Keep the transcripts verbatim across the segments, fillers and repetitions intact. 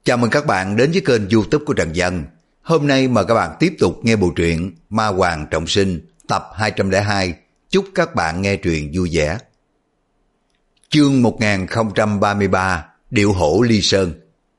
Chào mừng các bạn đến với kênh YouTube của Trần Dân. Hôm nay mời các bạn tiếp tục nghe bộ truyện Ma Hoàng Trọng Sinh tập hai trăm lẻ hai. Chúc các bạn nghe truyện vui vẻ. Chương một nghìn không trăm ba mươi ba, Điệu Hổ Ly Sơn.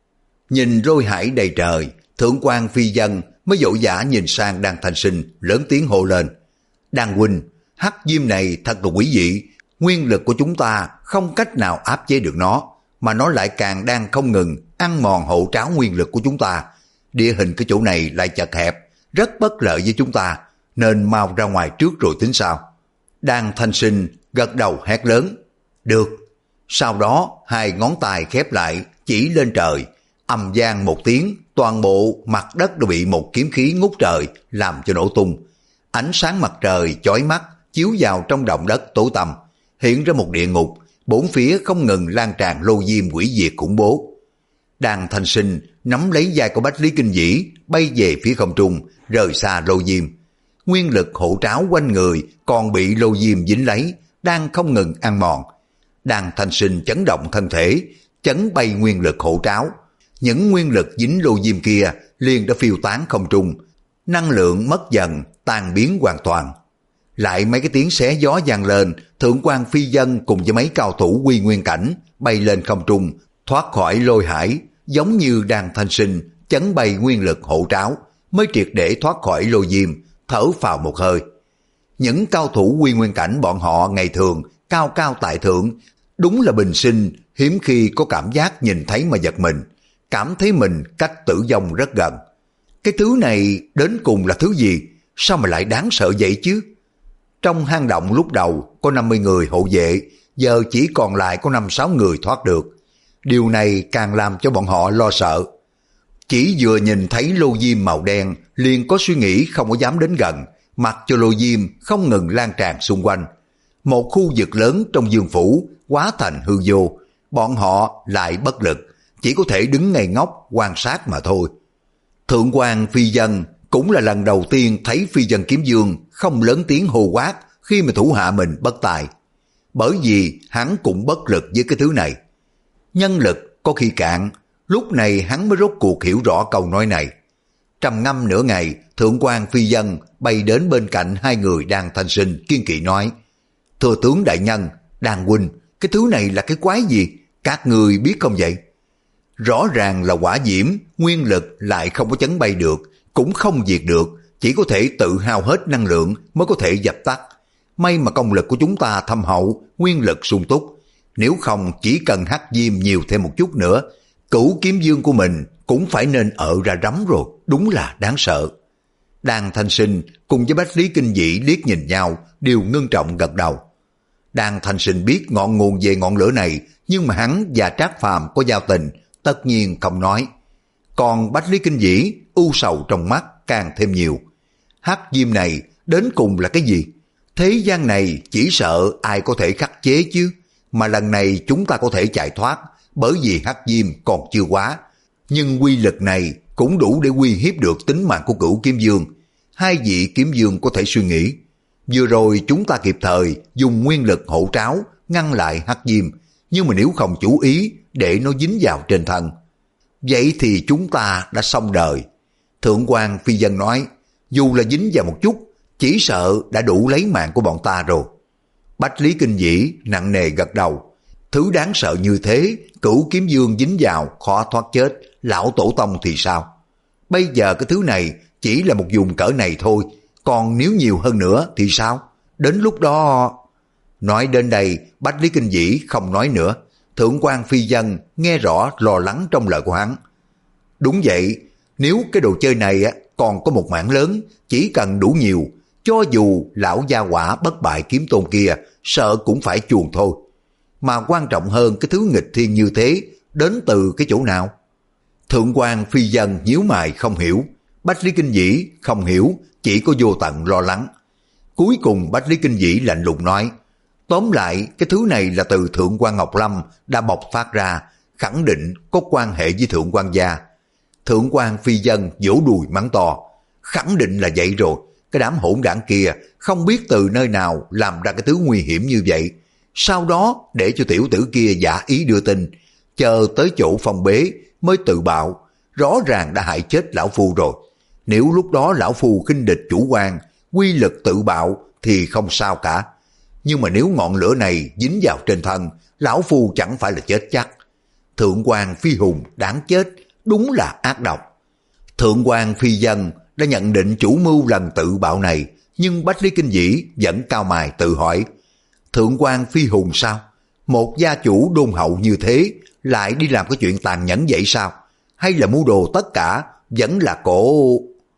Nhìn lôi hải đầy trời, Thượng quan Phi Dân mới vội vã nhìn sang Đan Thanh Sinh, lớn tiếng hô lên: Đan huynh, hắc diêm này thật là quỷ dị, nguyên lực của chúng ta không cách nào áp chế được nó, mà nó lại càng đang không ngừng ăn mòn hộ tráo nguyên lực của chúng ta. Địa hình cái chỗ này lại chật hẹp, rất bất lợi với chúng ta, nên mau ra ngoài trước rồi tính sao. Đan Thanh Sinh gật đầu hét lớn: Được. Sau đó hai ngón tay khép lại chỉ lên trời, ầm vang một tiếng, toàn bộ mặt đất đều bị một kiếm khí ngút trời làm cho nổ tung. Ánh sáng mặt trời chói mắt chiếu vào trong động đất tối tăm, hiện ra một địa ngục, bốn phía không ngừng lan tràn lô diêm quỷ diệt khủng bố. Đan Thanh Sinh nắm lấy vai của Bách Lý Kinh Vĩ bay về phía không trung, rời xa lô diêm. Nguyên lực hộ tráo quanh người còn bị lô diêm dính lấy, đang không ngừng ăn mòn. Đan Thanh Sinh chấn động thân thể, chấn bay nguyên lực hộ tráo. Những nguyên lực dính lô diêm kia liền đã phiêu tán không trung, năng lượng mất dần, tan biến hoàn toàn. Lại mấy cái tiếng xé gió vang lên, Thượng quan Phi Dân cùng với mấy cao thủ quy nguyên cảnh bay lên không trung, thoát khỏi lôi hải, giống như Đan Thanh Sinh chấn bay nguyên lực hộ tráo, mới triệt để thoát khỏi lôi diêm, thở phào một hơi. Những cao thủ quy nguyên cảnh bọn họ ngày thường cao cao tại thượng, đúng là bình sinh hiếm khi có cảm giác nhìn thấy mà giật mình, cảm thấy mình cách tử vong rất gần. Cái thứ này đến cùng là thứ gì, sao mà lại đáng sợ vậy chứ? Trong hang động lúc đầu có năm mươi người hộ vệ, giờ chỉ còn lại có năm sáu người thoát được. Điều này càng làm cho bọn họ lo sợ. Chỉ vừa nhìn thấy lô diêm màu đen liền có suy nghĩ không có dám đến gần, mặc cho lô diêm không ngừng lan tràn xung quanh. Một khu vực lớn trong dương phủ hóa thành hư vô, bọn họ lại bất lực, chỉ có thể đứng ngây ngốc quan sát mà thôi. Thượng quan Phi Dân cũng là lần đầu tiên thấy Phi Dân Kiếm Dương không lớn tiếng hô quát khi mà thủ hạ mình bất tài. Bởi vì hắn cũng bất lực với cái thứ này. Nhân lực có khi cạn, lúc này hắn mới rốt cuộc hiểu rõ câu nói này. Trầm ngâm nửa ngày, Thượng quan Phi Dân bay đến bên cạnh hai người Đan Thanh Sinh kiên kỵ nói: Thưa tướng đại nhân, Đan huynh, cái thứ này là cái quái gì? Các người biết không vậy? Rõ ràng là hỏa diễm, nguyên lực lại không có chấn bay được, cũng không diệt được, chỉ có thể tự hao hết năng lượng mới có thể dập tắt. May mà công lực của chúng ta thâm hậu, nguyên lực sung túc. Nếu không chỉ cần hắc diêm nhiều thêm một chút nữa, Cửu Kiếm Dương của mình cũng phải nên ợ ra rắm rồi, đúng là đáng sợ. Đan Thanh Sinh cùng với Bách Lý Kinh Vĩ liếc nhìn nhau, đều ngưng trọng gật đầu. Đan Thanh Sinh biết ngọn nguồn về ngọn lửa này, nhưng mà hắn và Trác Phàm có giao tình, tất nhiên không nói. Còn Bách Lý Kinh Vĩ u sầu trong mắt càng thêm nhiều. Hắc diêm này đến cùng là cái gì? Thế gian này chỉ sợ ai có thể khắc chế chứ, mà lần này chúng ta có thể chạy thoát, bởi vì hắc diêm còn chưa quá. Nhưng quy lực này cũng đủ để uy hiếp được tính mạng của Cửu Kiếm Dương. Hai vị Kiếm Dương có thể suy nghĩ. Vừa rồi chúng ta kịp thời dùng nguyên lực hộ tráo ngăn lại hắc diêm, nhưng mà nếu không chú ý để nó dính vào trên thân, vậy thì chúng ta đã xong đời. Thượng quan Phi Dân nói: Dù là dính vào một chút, chỉ sợ đã đủ lấy mạng của bọn ta rồi. Bách Lý Kinh Vĩ nặng nề gật đầu. Thứ đáng sợ như thế, Cửu Kiếm Dương dính vào khó thoát chết, lão tổ tông thì sao? Bây giờ cái thứ này chỉ là một vùng cỡ này thôi, còn nếu nhiều hơn nữa thì sao? Đến lúc đó... Nói đến đây, Bách Lý Kinh Vĩ không nói nữa. Thượng quan Phi Dân nghe rõ lo lắng trong lời của hắn. Đúng vậy, nếu cái đồ chơi này còn có một mảng lớn, chỉ cần đủ nhiều, cho dù lão gia quả bất bại kiếm tôn kia, sợ cũng phải chuồn thôi. Mà quan trọng hơn cái thứ nghịch thiên như thế, đến từ cái chỗ nào? Thượng quan Phi Dân nhíu mày không hiểu, Bách Lý Kinh Vĩ không hiểu, chỉ có vô tận lo lắng. Cuối cùng Bách Lý Kinh Vĩ lạnh lùng nói: Tóm lại, cái thứ này là từ Thượng quan Ngọc Lâm đã bộc phát ra, khẳng định có quan hệ với Thượng quan gia. Thượng quan Phi Dân vỗ đùi mắng to: Khẳng định là vậy rồi, cái đám hỗn đảng kia không biết từ nơi nào làm ra cái thứ nguy hiểm như vậy. Sau đó để cho tiểu tử kia giả ý đưa tin, chờ tới chỗ phòng bế, mới tự bạo, rõ ràng đã hại chết lão phu rồi. Nếu lúc đó lão phu khinh địch chủ quan, quy lực tự bạo thì không sao cả. Nhưng mà nếu ngọn lửa này dính vào trên thân, lão phu chẳng phải là chết chắc. Thượng quan Phi Hùng đáng chết, đúng là ác độc. Thượng quan Phi Dân đã nhận định chủ mưu lần tự bạo này, nhưng Bách Lý Kinh Vĩ vẫn cao mày tự hỏi, Thượng quan Phi Hùng sao? Một gia chủ đôn hậu như thế lại đi làm cái chuyện tàn nhẫn vậy sao? Hay là mưu đồ tất cả vẫn là cổ...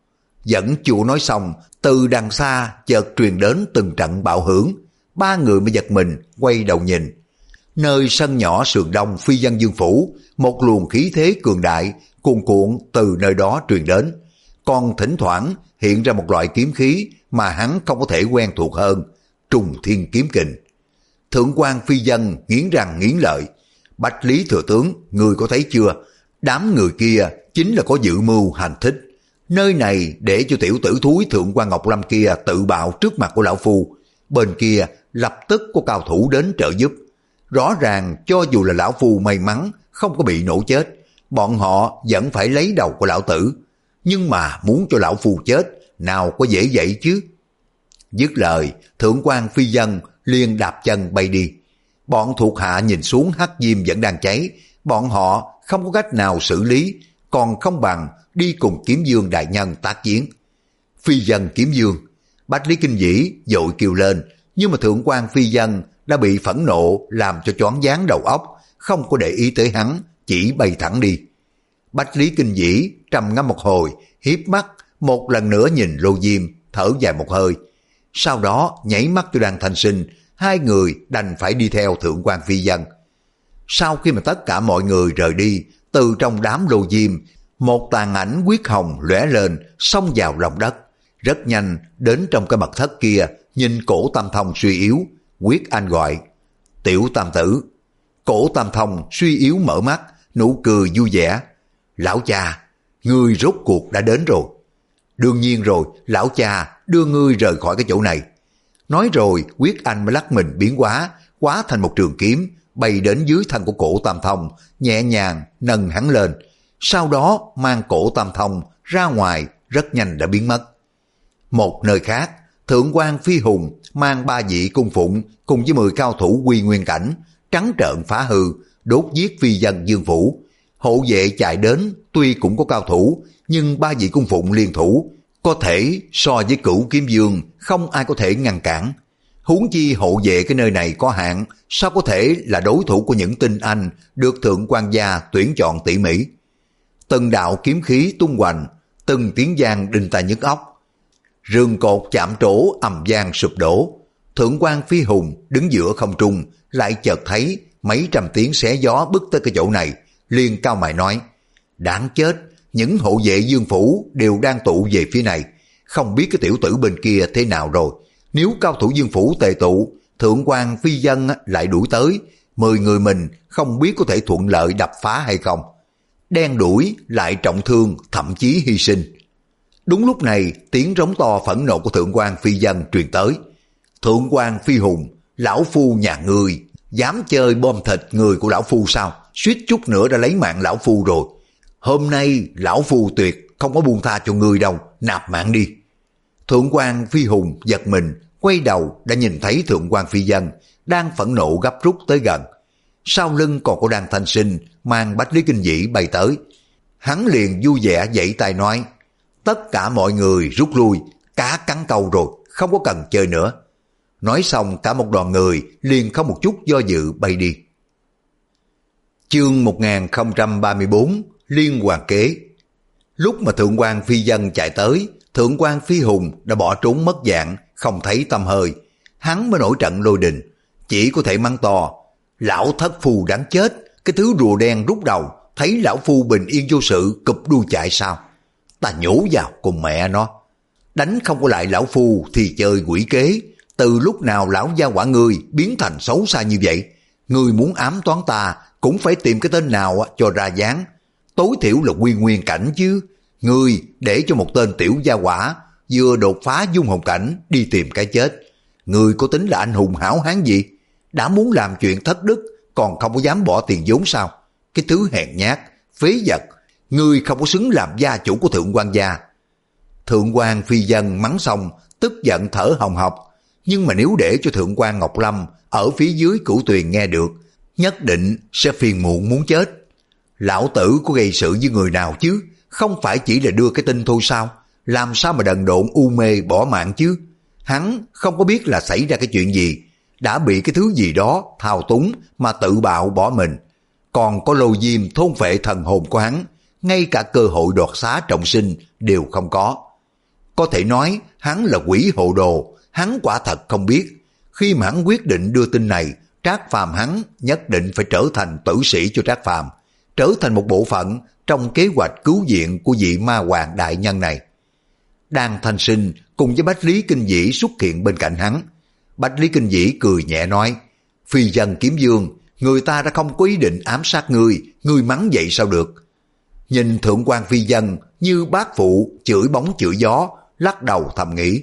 Vẫn chưa nói xong, từ đằng xa chợt truyền đến từng trận bạo hưởng. Ba người mới giật mình quay đầu nhìn. Nơi sân nhỏ sườn đông Phi Dân Dương Phủ, một luồng khí thế cường đại cuồn cuộn từ nơi đó truyền đến. Còn thỉnh thoảng hiện ra một loại kiếm khí mà hắn không có thể quen thuộc hơn, Trùng Thiên Kiếm Kình. Thượng quan Phi Dân nghiến răng nghiến lợi, Bách Lý thừa tướng, người có thấy chưa? Đám người kia chính là có dự mưu hành thích. Nơi này để cho tiểu tử thúi Thượng quan Ngọc Lâm kia tự bạo trước mặt của lão phu. Bên kia lập tức có cao thủ đến trợ giúp. Rõ ràng cho dù là lão phu may mắn không có bị nổ chết, bọn họ vẫn phải lấy đầu của lão tử. Nhưng mà muốn cho lão phu chết, nào có dễ vậy chứ? Dứt lời, Thượng quan Phi Dân liền đạp chân bay đi. Bọn thuộc hạ nhìn xuống hắc diêm vẫn đang cháy, bọn họ không có cách nào xử lý, còn không bằng đi cùng Kiếm Dương đại nhân tác chiến. Phi Dân Kiếm Dương, Bách Lý Kinh Vĩ vội kêu lên, nhưng mà Thượng quan Phi Dân đã bị phẫn nộ làm cho choáng váng đầu óc, không có để ý tới hắn, chỉ bay thẳng đi. Bách Lý Kinh Vĩ trầm ngâm một hồi, hiếp mắt một lần nữa nhìn Lô Diêm, thở dài một hơi. Sau đó nhảy mắt cho Đan Thanh Sinh, hai người đành phải đi theo Thượng quan Phi Dân. Sau khi mà tất cả mọi người rời đi, từ trong đám Lô Diêm, một tàn ảnh huyết hồng lóe lên, xông vào lòng đất. Rất nhanh đến trong cái mật thất kia, nhìn Cổ Tam Thông suy yếu, Quyết Anh gọi, Tiểu Tam Tử. Cổ Tam Thông suy yếu mở mắt, nụ cười vui vẻ. Lão cha, ngươi rốt cuộc đã đến rồi. Đương nhiên rồi, lão cha đưa ngươi rời khỏi cái chỗ này. Nói rồi, Quyết Anh mới lắc mình biến hóa, hóa thành một trường kiếm, bay đến dưới thân của Cổ Tam Thông, nhẹ nhàng nâng hắn lên. Sau đó mang Cổ Tam Thông ra ngoài, rất nhanh đã biến mất. Một nơi khác, Thượng quan Phi Hùng mang ba vị cung phụng cùng với mười cao thủ Quy Nguyên cảnh, trắng trợn phá hư, đốt giết Phi Dân Dương Phủ. Hộ vệ chạy đến, tuy cũng có cao thủ, nhưng ba vị cung phụng liên thủ, có thể so với Cửu Kiếm Dương, không ai có thể ngăn cản. Huống chi hộ vệ cái nơi này có hạn, sao có thể là đối thủ của những tinh anh được Thượng quan gia tuyển chọn tỉ mỉ. Từng đạo kiếm khí tung hoành, từng tiếng vang đinh tai nhức óc. Rừng cột chạm trổ ầm vang sụp đổ. Thượng quan Phi Hùng đứng giữa không trung, lại chợt thấy mấy trăm tiếng xé gió bức tới cái chỗ này, liền cao mày nói, đáng chết, những hộ vệ Dương Phủ đều đang tụ về phía này, không biết cái tiểu tử bên kia thế nào rồi. Nếu cao thủ Dương Phủ tề tụ, Thượng quan Phi Dân lại đuổi tới, mười người mình không biết có thể thuận lợi đập phá hay không. Đen đuổi lại trọng thương, thậm chí hy sinh. Đúng lúc này, tiếng rống to phẫn nộ của Thượng quan Phi Dân truyền tới. Thượng quan Phi Hùng, lão phu nhà ngươi, dám chơi bom thịt người của lão phu sao? Suýt chút nữa đã lấy mạng lão phu rồi. Hôm nay lão phu tuyệt không có buông tha cho ngươi đâu, nạp mạng đi. Thượng quan Phi Hùng giật mình, quay đầu đã nhìn thấy Thượng quan Phi Dân đang phẫn nộ gấp rút tới gần. Sau lưng còn có Đan Thanh Sinh mang Bách Lý Kinh Vĩ bay tới. Hắn liền vui vẻ vẫy tay nói, tất cả mọi người rút lui, cá cắn câu rồi, không có cần chơi nữa. Nói xong cả một đoàn người liền không một chút do dự bay đi. Chương một nghìn không trăm ba mươi bốn Liên Hoàn Kế. Lúc mà Thượng quan Phi Dân chạy tới, Thượng quan Phi Hùng đã bỏ trốn mất dạng, không thấy tăm hơi. Hắn mới nổi trận lôi đình, chỉ có thể mắng to, lão thất phu đáng chết, cái thứ rùa đen rút đầu, thấy lão phu bình yên vô sự cụp đuôi chạy sao? Ta nhổ vào cùng mẹ nó. Đánh không có lại lão phu thì chơi quỷ kế. Từ lúc nào lão gia hỏa ngươi biến thành xấu xa như vậy? Ngươi muốn ám toán ta cũng phải tìm cái tên nào cho ra dáng. Tối thiểu là Quy Nguyên cảnh chứ. Ngươi để cho một tên tiểu gia hỏa vừa đột phá dung hồn cảnh đi tìm cái chết. Ngươi có tính là anh hùng hảo hán gì? Đã muốn làm chuyện thất đức còn không có dám bỏ tiền vốn sao? Cái thứ hèn nhát, phế vật, ngươi không có xứng làm gia chủ của Thượng quan gia. Thượng quan Phi Dân mắng xong, tức giận thở hồng hộc, nhưng mà nếu để cho Thượng quan Ngọc Lâm ở phía dưới Cửu Tuyền nghe được, nhất định sẽ phiền muộn muốn chết. Lão tử có gây sự với người nào chứ, không phải chỉ là đưa cái tin thôi sao? Làm sao mà đần độn u mê bỏ mạng chứ? Hắn không có biết là xảy ra cái chuyện gì, đã bị cái thứ gì đó thao túng mà tự bạo bỏ mình. Còn có Lô Diêm thôn phệ thần hồn của hắn, ngay cả cơ hội đoạt xá trọng sinh đều không có. Có thể nói hắn là quỷ hồ đồ, hắn quả thật không biết. Khi mà hắn quyết định đưa tin này, Trác Phàm hắn nhất định phải trở thành tử sĩ cho Trác Phàm, trở thành một bộ phận trong kế hoạch cứu viện của vị ma hoàng đại nhân này. Đan Thanh Sinh cùng với Bách Lý Kinh Vĩ xuất hiện bên cạnh hắn. Bách Lý Kinh Vĩ cười nhẹ nói, Phi Dân Kiếm Dương, người ta đã không có ý định ám sát ngươi, ngươi mắng vậy sao được? Nhìn Thượng quan Phi Dân như bác phụ chửi bóng chửi gió, lắc đầu thầm nghĩ.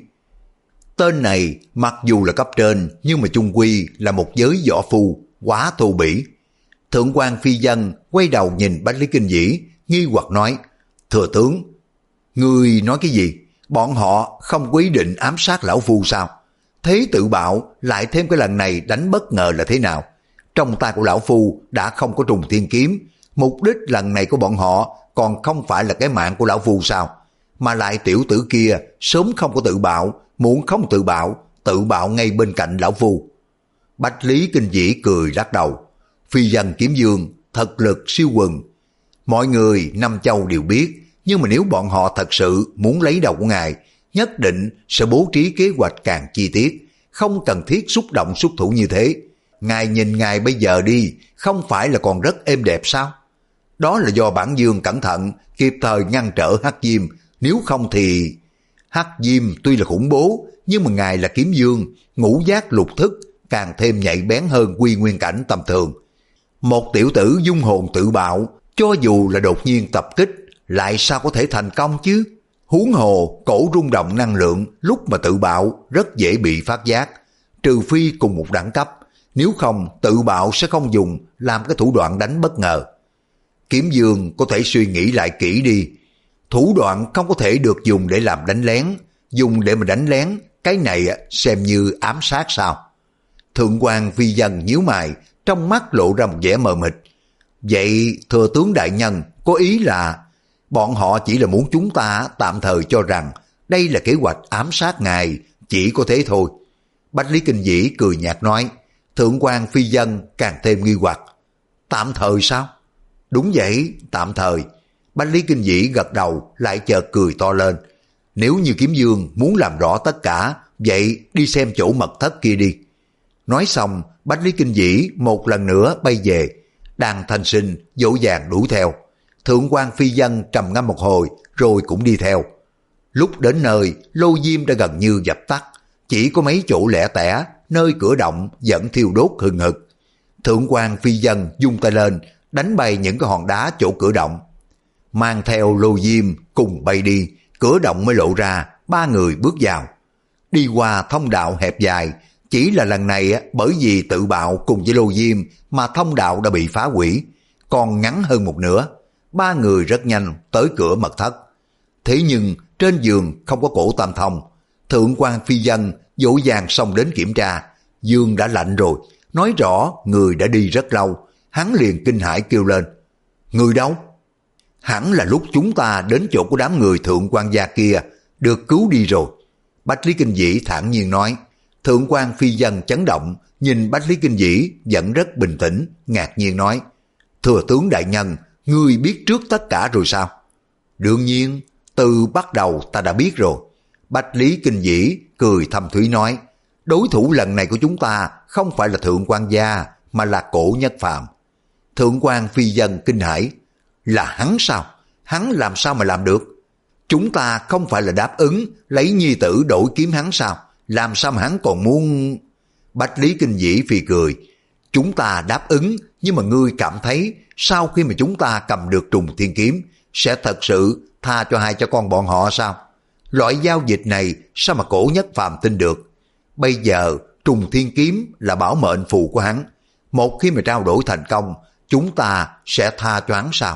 Tên này mặc dù là cấp trên nhưng mà chung quy là một giới võ phu, quá thô bỉ. Thượng quan Phi Dân quay đầu nhìn Bách Lý Kinh Vĩ, nghi hoặc nói, Thừa tướng, ngươi nói cái gì? Bọn họ không có ý định ám sát lão phu sao? Thế tự bạo lại thêm cái lần này đánh bất ngờ là thế nào? Trong tay của lão phu đã không có trùng thiên kiếm, mục đích lần này của bọn họ còn không phải là cái mạng của lão phu sao? Mà lại tiểu tử kia sớm không có tự bạo, muốn không tự bạo, tự bạo ngay bên cạnh lão phu. Bách Lý Kinh Vĩ cười lắc đầu, Phi Dân Kiếm Dương thật lực siêu quần. Mọi người năm châu đều biết, nhưng mà nếu bọn họ thật sự muốn lấy đầu của ngài, nhất định sẽ bố trí kế hoạch càng chi tiết, không cần thiết xúc động xuất thủ như thế. Ngài nhìn ngài bây giờ đi, không phải là còn rất êm đẹp sao? Đó là do bản Dương cẩn thận, kịp thời ngăn trở Hắc Diêm, nếu không thì... Hắc Diêm tuy là khủng bố, nhưng mà ngài là Kiếm Dương, ngũ giác lục thức, càng thêm nhạy bén hơn quy nguyên cảnh tầm thường. Một tiểu tử dung hồn tự bạo, cho dù là đột nhiên tập kích, lại sao có thể thành công chứ? Huống hồ, cổ rung động năng lượng lúc mà tự bạo rất dễ bị phát giác, trừ phi cùng một đẳng cấp, nếu không tự bạo sẽ không dùng làm cái thủ đoạn đánh bất ngờ. Kiếm Dương có thể suy nghĩ lại kỹ đi, thủ đoạn không có thể được dùng để làm đánh lén, dùng để mà đánh lén, cái này xem như ám sát sao? Thượng quan Phi Dân nhíu mày, trong mắt lộ ra một vẻ mờ mịt. Vậy thừa tướng đại nhân có ý là bọn họ chỉ là muốn chúng ta tạm thời cho rằng đây là kế hoạch ám sát ngài, chỉ có thế thôi. Bách Lý Kinh Vĩ cười nhạt nói. Thượng quan Phi Dân càng thêm nghi hoặc. Tạm thời sao? Đúng vậy, tạm thời. Bách Lý Kinh Vĩ gật đầu lại chợt cười to lên. Nếu như Kiếm Dương muốn làm rõ tất cả, vậy đi xem chỗ mật thất kia đi. Nói xong, Bách Lý Kinh Vĩ một lần nữa bay về. Đan Thanh Sinh dỗ dàng đuổi theo. Thượng quan Phi Dân trầm ngâm một hồi rồi cũng đi theo. Lúc đến nơi, lô diêm đã gần như dập tắt, chỉ có mấy chỗ lẻ tẻ, nơi cửa động vẫn thiêu đốt hừng hực. Thượng quan Phi Dân vung tay lên, đánh bay những cái hòn đá chỗ cửa động. Mang theo lô diêm cùng bay đi, cửa động mới lộ ra, ba người bước vào. Đi qua thông đạo hẹp dài, chỉ là lần này bởi vì tự bạo cùng với lô diêm mà thông đạo đã bị phá hủy, còn ngắn hơn một nửa. Ba người rất nhanh tới cửa mật thất. Thế nhưng trên giường không có cổ tam thông. Thượng quan Phi Dân dỗ dàng xông đến kiểm tra. Giường đã lạnh rồi, nói rõ người đã đi rất lâu. Hắn liền kinh hãi kêu lên. Người đâu? Hẳn là lúc chúng ta đến chỗ của đám người thượng quan gia kia, được cứu đi rồi. Bách Lý Kinh Vĩ thản nhiên nói. Thượng quan Phi Dân chấn động, nhìn Bách Lý Kinh Vĩ vẫn rất bình tĩnh, ngạc nhiên nói. Thừa tướng đại nhân, ngươi biết trước tất cả rồi sao? Đương nhiên, từ bắt đầu ta đã biết rồi. Bách Lý Kinh Vĩ cười thầm thúy nói. Đối thủ lần này của chúng ta không phải là thượng quan gia, mà là Cổ Nhất Phàm. Thượng quan Phi Dân kinh hãi. Là hắn sao? Hắn làm sao mà làm được? Chúng ta không phải là đáp ứng lấy nhi tử đổi kiếm hắn sao? Làm sao mà hắn còn muốn... Bách Lý Kinh Vĩ phì cười. Chúng ta đáp ứng, nhưng mà ngươi cảm thấy sau khi mà chúng ta cầm được trùng thiên kiếm sẽ thật sự tha cho hai cha con bọn họ sao? Loại giao dịch này sao mà Cổ Nhất Phàm tin được? Bây giờ trùng thiên kiếm là bảo mệnh phù của hắn. Một khi mà trao đổi thành công, chúng ta sẽ tha cho hắn sao?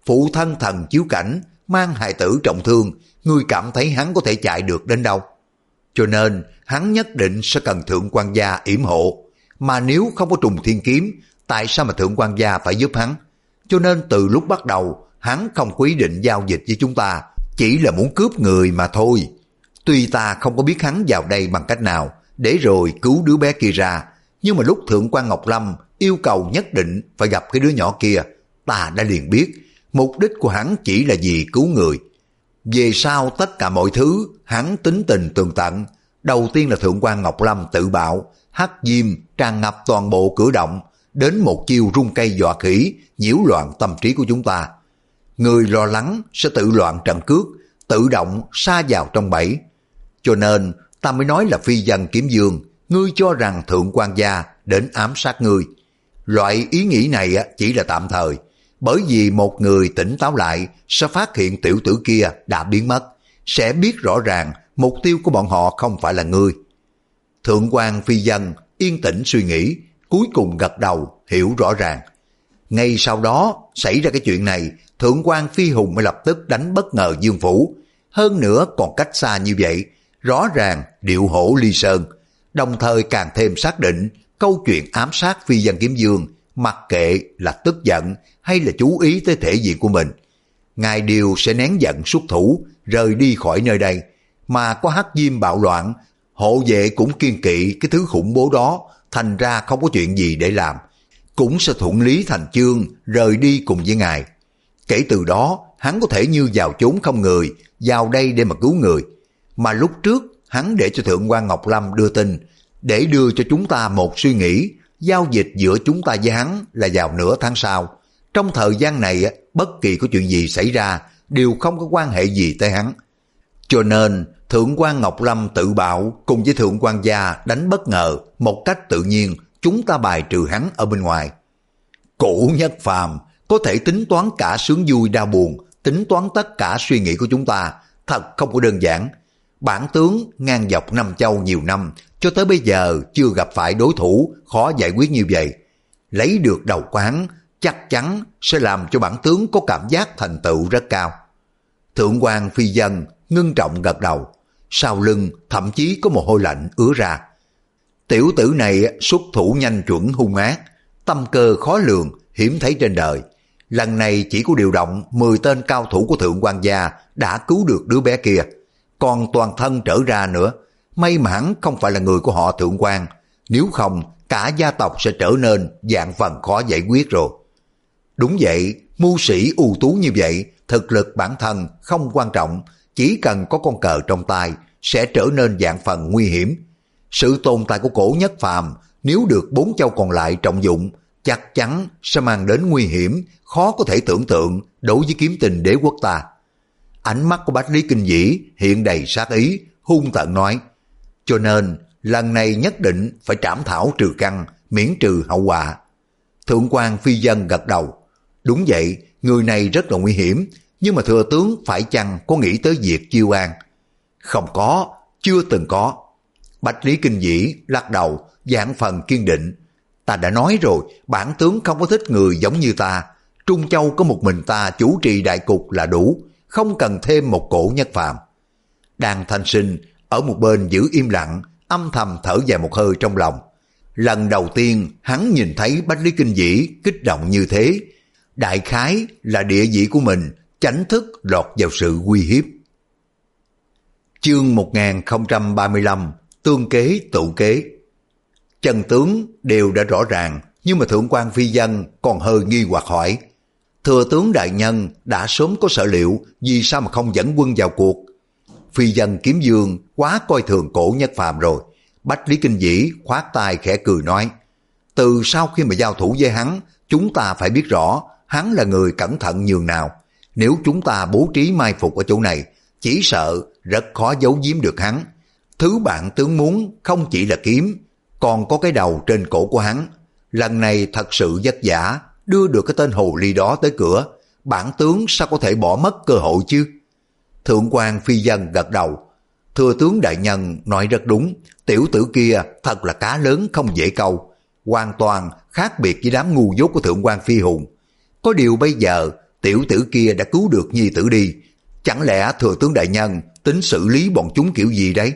phụ thân thần chiếu cảnh, mang hài tử trọng thương, ngươi cảm thấy hắn có thể chạy được đến đâu? Cho nên, hắn nhất định sẽ cần Thượng quan gia yểm hộ. Mà nếu không có Trùng Thiên Kiếm, tại sao mà Thượng quan gia phải giúp hắn? Cho nên từ lúc bắt đầu, hắn không có ý định giao dịch với chúng ta, chỉ là muốn cướp người mà thôi. Tuy ta không có biết hắn vào đây bằng cách nào, để rồi cứu đứa bé kia ra, nhưng mà lúc Thượng quan Ngọc Lâm yêu cầu nhất định phải gặp cái đứa nhỏ kia, ta đã liền biết, mục đích của hắn chỉ là vì cứu người. Về sau tất cả mọi thứ, hắn tính tình tường tận. Đầu tiên là Thượng quan Ngọc Lâm tự bạo, hắc diêm tràn ngập toàn bộ cửa động, đến một chiêu rung cây dọa khỉ, nhiễu loạn tâm trí của chúng ta. Người lo lắng sẽ tự loạn trận cước, tự động sa vào trong bẫy. Cho nên ta mới nói là phi dân kiếm dương, ngươi cho rằng Thượng quan gia đến ám sát ngươi. Loại ý nghĩ này chỉ là tạm thời, bởi vì một người tỉnh táo lại sẽ phát hiện tiểu tử kia đã biến mất, sẽ biết rõ ràng mục tiêu của bọn họ không phải là ngươi. Thượng quan phi dân yên tĩnh suy nghĩ, cuối cùng gật đầu hiểu rõ ràng. Ngay sau đó xảy ra cái chuyện này, Thượng quan Phi Hùng mới lập tức đánh bất ngờ Dương Phủ. Hơn nữa còn cách xa như vậy, rõ ràng điệu hổ ly sơn, đồng thời càng thêm xác định câu chuyện ám sát phi dân kiếm dương, mặc kệ là tức giận hay là chú ý tới thể diện của mình, ngài đều sẽ nén giận xuất thủ, rời đi khỏi nơi đây. Mà có hắc diêm bạo loạn, hộ vệ cũng kiên kỵ cái thứ khủng bố đó, thành ra không có chuyện gì để làm, cũng sẽ thuận lý thành chương rời đi cùng với ngài. Kể từ đó, hắn có thể như vào chốn không người, vào đây để mà cứu người. Mà lúc trước, hắn để cho Thượng quan Ngọc Lâm đưa tin, để đưa cho chúng ta một suy nghĩ, giao dịch giữa chúng ta với hắn là vào nửa tháng sau. Trong thời gian này, bất kỳ có chuyện gì xảy ra, đều không có quan hệ gì tới hắn. Cho nên, Thượng quan Ngọc Lâm tự bạo cùng với Thượng quan gia đánh bất ngờ, một cách tự nhiên, chúng ta bài trừ hắn ở bên ngoài. Cổ Nhất Phàm có thể tính toán cả sướng vui đau buồn, tính toán tất cả suy nghĩ của chúng ta, thật không có đơn giản. Bản tướng ngang dọc năm châu nhiều năm, cho tới bây giờ chưa gặp phải đối thủ khó giải quyết như vậy. Lấy được đầu quán, chắc chắn sẽ làm cho bản tướng có cảm giác thành tựu rất cao. Thượng quan phi dân ngưng trọng gật đầu, sau lưng thậm chí có mồ hôi lạnh ứa ra. Tiểu tử này xuất thủ nhanh chuẩn hung ác, tâm cơ khó lường, hiếm thấy trên đời. Lần này chỉ có điều động mười tên cao thủ của Thượng quan gia đã cứu được đứa bé kia, còn toàn thân trở ra nữa. May mà hắn không phải là người của họ Thượng quan, nếu không cả gia tộc sẽ trở nên dạng phần khó giải quyết rồi. Đúng vậy, mưu sĩ ưu tú như vậy, thực lực bản thân không quan trọng, chỉ cần có con cờ trong tay sẽ trở nên dạng phần nguy hiểm. Sự tồn tại của Cổ Nhất Phàm nếu được bốn châu còn lại trọng dụng, chắc chắn sẽ mang đến nguy hiểm khó có thể tưởng tượng đối với kiếm tình đế quốc ta. Ánh mắt của Bách Lý Kinh Vĩ hiện đầy sát ý, hung tợn nói, cho nên lần này nhất định phải trảm thảo trừ căn, miễn trừ hậu họa. Thượng quan phi dân gật đầu, đúng vậy, người này rất là nguy hiểm, nhưng mà thừa tướng phải chăng có nghĩ tới việc chiêu an? Không có, chưa từng có. Bách Lý Kinh Vĩ lắc đầu, dạng phần kiên định. Ta đã nói rồi, bản tướng không có thích người giống như ta. Trung Châu có một mình ta chủ trì đại cục là đủ, không cần thêm một Cổ Nhất Phàm. Đàn Thanh Sinh ở một bên giữ im lặng, âm thầm thở dài một hơi trong lòng. Lần đầu tiên hắn nhìn thấy Bách Lý Kinh Vĩ kích động như thế, đại khái là địa vị của mình chánh thức lọt vào sự uy hiếp. Chương một nghìn không trăm ba mươi lăm, tương kế tụ kế. Chân tướng đều đã rõ ràng, nhưng mà Thượng quan phi dân còn hơi nghi hoặc hỏi, thừa tướng đại nhân đã sớm có sở liệu, vì sao mà không dẫn quân vào cuộc? Phi dân kiếm dương quá coi thường Cổ Nhất Phàm rồi. Bách Lý Kinh Vĩ khoát tay khẽ cười nói, từ sau khi mà giao thủ với hắn, chúng ta phải biết rõ hắn là người cẩn thận nhường nào. Nếu chúng ta bố trí mai phục ở chỗ này, chỉ sợ rất khó giấu giếm được hắn. Thứ bạn tướng muốn không chỉ là kiếm, còn có cái đầu trên cổ của hắn. Lần này thật sự vất vả, đưa được cái tên hồ ly đó tới cửa, bản tướng sao có thể bỏ mất cơ hội chứ? Thượng quan phi dân gật đầu, thừa tướng đại nhân nói rất đúng, tiểu tử kia thật là cá lớn không dễ câu, hoàn toàn khác biệt với đám ngu dốt của Thượng quan Phi Hùng. Có điều bây giờ tiểu tử kia đã cứu được nhi tử đi, chẳng lẽ thừa tướng đại nhân tính xử lý bọn chúng kiểu gì đấy?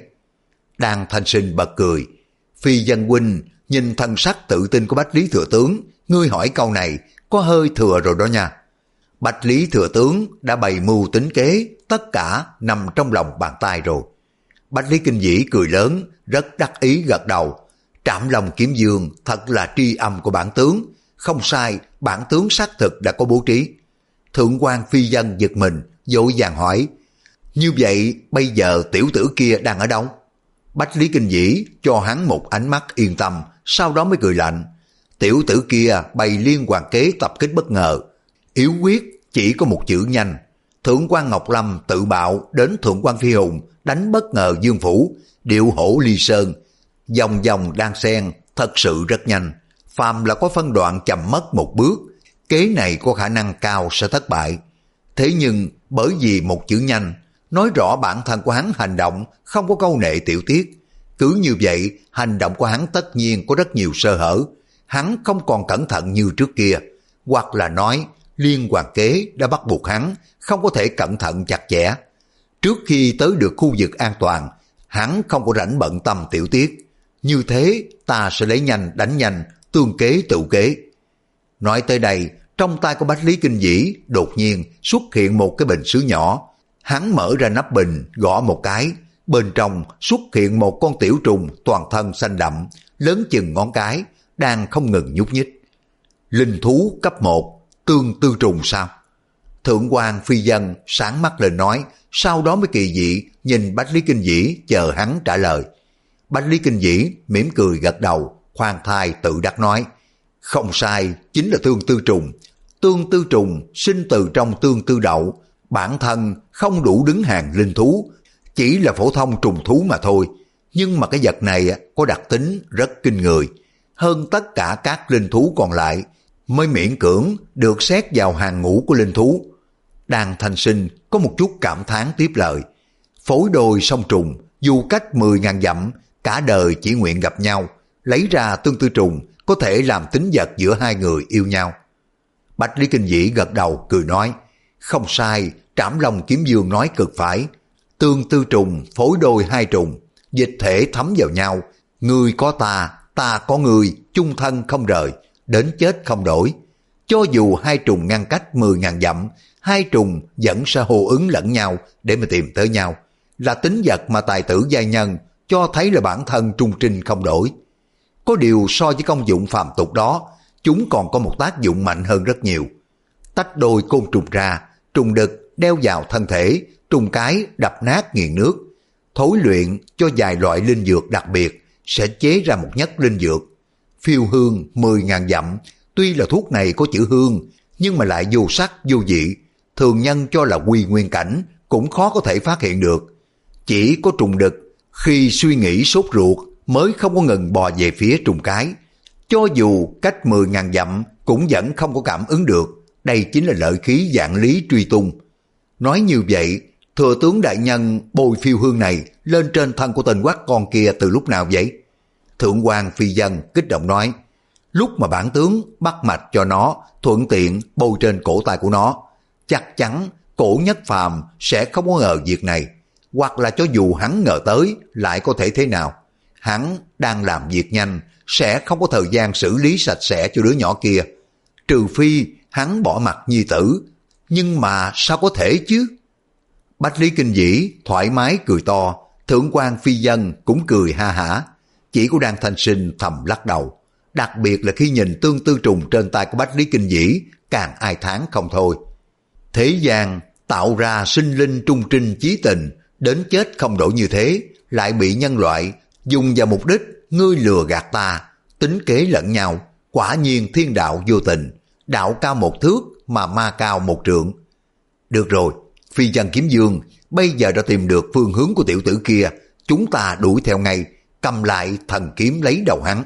Đan Thanh Sinh bật cười. Phi dân huynh nhìn thân sắc tự tin của Bách Lý thừa tướng, ngươi hỏi câu này có hơi thừa rồi đó nha. Bách Lý thừa tướng đã bày mưu tính kế, tất cả nằm trong lòng bàn tay rồi. Bách Lý Kinh Vĩ cười lớn, rất đắc ý gật đầu. Trảm Long Kiếm Dương thật là tri âm của bản tướng, không sai, bản tướng xác thực đã có bố trí. Thượng quan Phi dân giật mình, vội vàng hỏi, như vậy bây giờ tiểu tử kia đang ở đâu? Bách Lý Kinh Vĩ cho hắn một ánh mắt yên tâm, sau đó mới cười lạnh. Tiểu tử kia bày liên hoàn kế tập kích bất ngờ, yếu quyết chỉ có một chữ nhanh. Thượng quan Ngọc Lâm tự bạo đến Thượng quan Phi Hùng đánh bất ngờ Dương Phủ, điệu hổ ly sơn, dòng dòng đan sen, thật sự rất nhanh. Phàm là có phân đoạn chậm mất một bước, kế này có khả năng cao sẽ thất bại. Thế nhưng bởi vì một chữ nhanh, nói rõ bản thân của hắn hành động không có câu nệ tiểu tiết. Cứ như vậy, hành động của hắn tất nhiên có rất nhiều sơ hở. Hắn không còn cẩn thận như trước kia, hoặc là nói liên hoàn kế đã bắt buộc hắn không có thể cẩn thận chặt chẽ. Trước khi tới được khu vực an toàn, hắn không có rảnh bận tâm tiểu tiết. Như thế ta sẽ lấy nhanh đánh nhanh, tương kế tự kế. Nói tới đây, trong tay của Bách Lý Kinh Vĩ đột nhiên xuất hiện một cái bình sứ nhỏ. Hắn mở ra nắp bình, gõ một cái, bên trong xuất hiện một con tiểu trùng toàn thân xanh đậm, lớn chừng ngón cái, đang không ngừng nhúc nhích. Linh thú cấp một, tương tư trùng sao? Thượng quan Phi dân sáng mắt lên nói, sau đó mới kỳ dị nhìn Bách Lý Kinh Vĩ chờ hắn trả lời. Bách Lý Kinh Vĩ mỉm cười gật đầu, khoan thai tự đắc nói, không sai, chính là tương tư trùng. Tương tư trùng sinh từ trong tương tư đậu, bản thân không đủ đứng hàng linh thú, chỉ là phổ thông trùng thú mà thôi. Nhưng mà cái vật này có đặc tính rất kinh người, hơn tất cả các linh thú còn lại, mới miễn cưỡng được xét vào hàng ngũ của linh thú. Đan Thanh Sinh có một chút cảm thán tiếp lời, phối đôi song trùng, dù cách mười ngàn dặm, cả đời chỉ nguyện gặp nhau, lấy ra tương tư trùng có thể làm tính vật giữa hai người yêu nhau. Bách Lý Kinh Vĩ gật đầu cười nói, không sai, Trảm Long Kiếm Dương nói cực phải. Tương tư trùng phối đôi hai trùng, dịch thể thấm vào nhau, người có ta, ta có người, chung thân không rời, đến chết không đổi. Cho dù hai trùng ngăn cách mười ngàn dặm, hai trùng vẫn sẽ hô ứng lẫn nhau để mà tìm tới nhau, là tính vật mà tài tử giai nhân cho thấy là bản thân trung trinh không đổi. Có điều so với công dụng phàm tục đó, chúng còn có một tác dụng mạnh hơn rất nhiều. Tách đôi côn trùng ra, trùng đực đeo vào thân thể, trùng cái đập nát nghiền nước. Thối luyện cho vài loại linh dược đặc biệt, sẽ chế ra một nhất linh dược. Phiêu hương mười ngàn dặm, tuy là thuốc này có chữ hương, nhưng mà lại vô sắc vô vị. Thường nhân cho là quy nguyên cảnh, cũng khó có thể phát hiện được. Chỉ có trùng đực, khi suy nghĩ sốt ruột, mới không có ngừng bò về phía trùng cái. Cho dù cách mười ngàn dặm, cũng vẫn không có cảm ứng được. Đây chính là lợi khí vạn lý truy tung. Nói như vậy, thừa tướng đại nhân bồi phiêu hương này lên trên thân của tên quắc con kia từ lúc nào vậy? Thượng quan Phi dân kích động nói, lúc mà bản tướng bắt mạch cho nó, thuận tiện bôi trên cổ tay của nó. Chắc chắn Cổ Nhất Phàm sẽ không có ngờ việc này, hoặc là cho dù hắn ngờ tới lại có thể thế nào. Hắn đang làm việc nhanh, sẽ không có thời gian xử lý sạch sẽ cho đứa nhỏ kia. Trừ phi hắn bỏ mặt nhi tử, nhưng mà sao có thể chứ? Bách Lý Kinh Vĩ thoải mái cười to, Thượng quan Phi dân cũng cười ha hả. Chỉ có Đan Thanh Sinh thầm lắc đầu, đặc biệt là khi nhìn tương tư trùng trên tay của Bách Lý Kinh Vĩ, càng ai thán không thôi. Thế gian tạo ra sinh linh trung trinh chí tình, đến chết không đổi như thế, lại bị nhân loại dùng vào mục đích ngươi lừa gạt ta, tính kế lẫn nhau, quả nhiên thiên đạo vô tình, đạo cao một thước mà ma cao một trượng. Được rồi, Phi dân Kiếm Dương, bây giờ đã tìm được phương hướng của tiểu tử kia, chúng ta đuổi theo ngay, cầm lại thần kiếm lấy đầu hắn.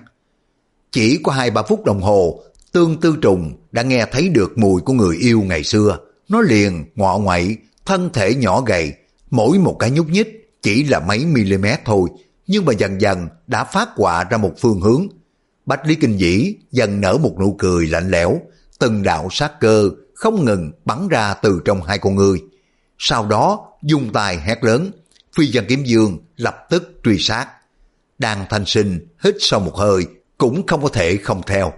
Chỉ có hai ba phút đồng hồ, tương tư trùng đã nghe thấy được mùi của người yêu ngày xưa. Nó liền ngọ ngoậy, thân thể nhỏ gầy, mỗi một cái nhúc nhích chỉ là mấy mm thôi, nhưng mà dần dần đã phát họa ra một phương hướng. Bách Lý Kinh Vĩ dần nở một nụ cười lạnh lẽo, từng đạo sát cơ không ngừng bắn ra từ trong hai con ngươi. Sau đó dùng tài hét lớn, Phi Vân Kiếm Dương lập tức truy sát. Đan Thanh Sinh hít sau một hơi, cũng không có thể không theo.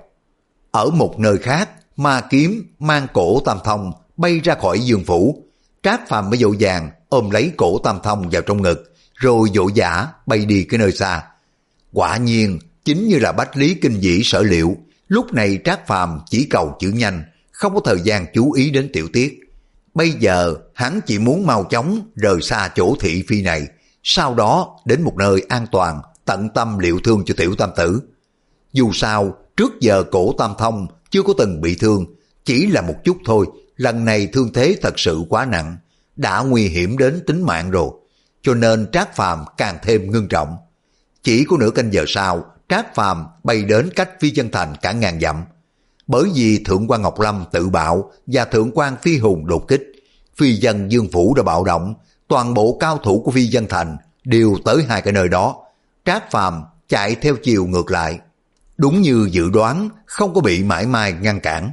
Ở một nơi khác, ma kiếm mang cổ Tam Thông bay ra khỏi dương phủ. Trác Phàm mới vội vàng ôm lấy cổ Tam Thông vào trong ngực, rồi vội vã bay đi cái nơi xa. Quả nhiên, chính như là Bách Lý Kinh Vĩ sở liệu, lúc này Trác Phàm chỉ cầu chữ nhanh, không có thời gian chú ý đến tiểu tiết. Bây giờ hắn chỉ muốn mau chóng rời xa chỗ thị phi này, sau đó đến một nơi an toàn, tận tâm liệu thương cho tiểu tam tử. Dù sao, trước giờ cổ Tam Thông chưa có từng bị thương, chỉ là một chút thôi, lần này thương thế thật sự quá nặng, đã nguy hiểm đến tính mạng rồi, cho nên Trác Phàm càng thêm ngưng trọng. Chỉ có nửa canh giờ sau, Trác Phàm bay đến cách Phi Vân Thành cả ngàn dặm. Bởi vì Thượng quan Ngọc Lâm tự bạo và Thượng quan Phi Hùng đột kích, Phi Vân Dương Phủ đã bạo động, toàn bộ cao thủ của Phi Vân Thành đều tới hai cái nơi đó. Trác Phàm chạy theo chiều ngược lại. Đúng như dự đoán, không có bị mãi mai ngăn cản.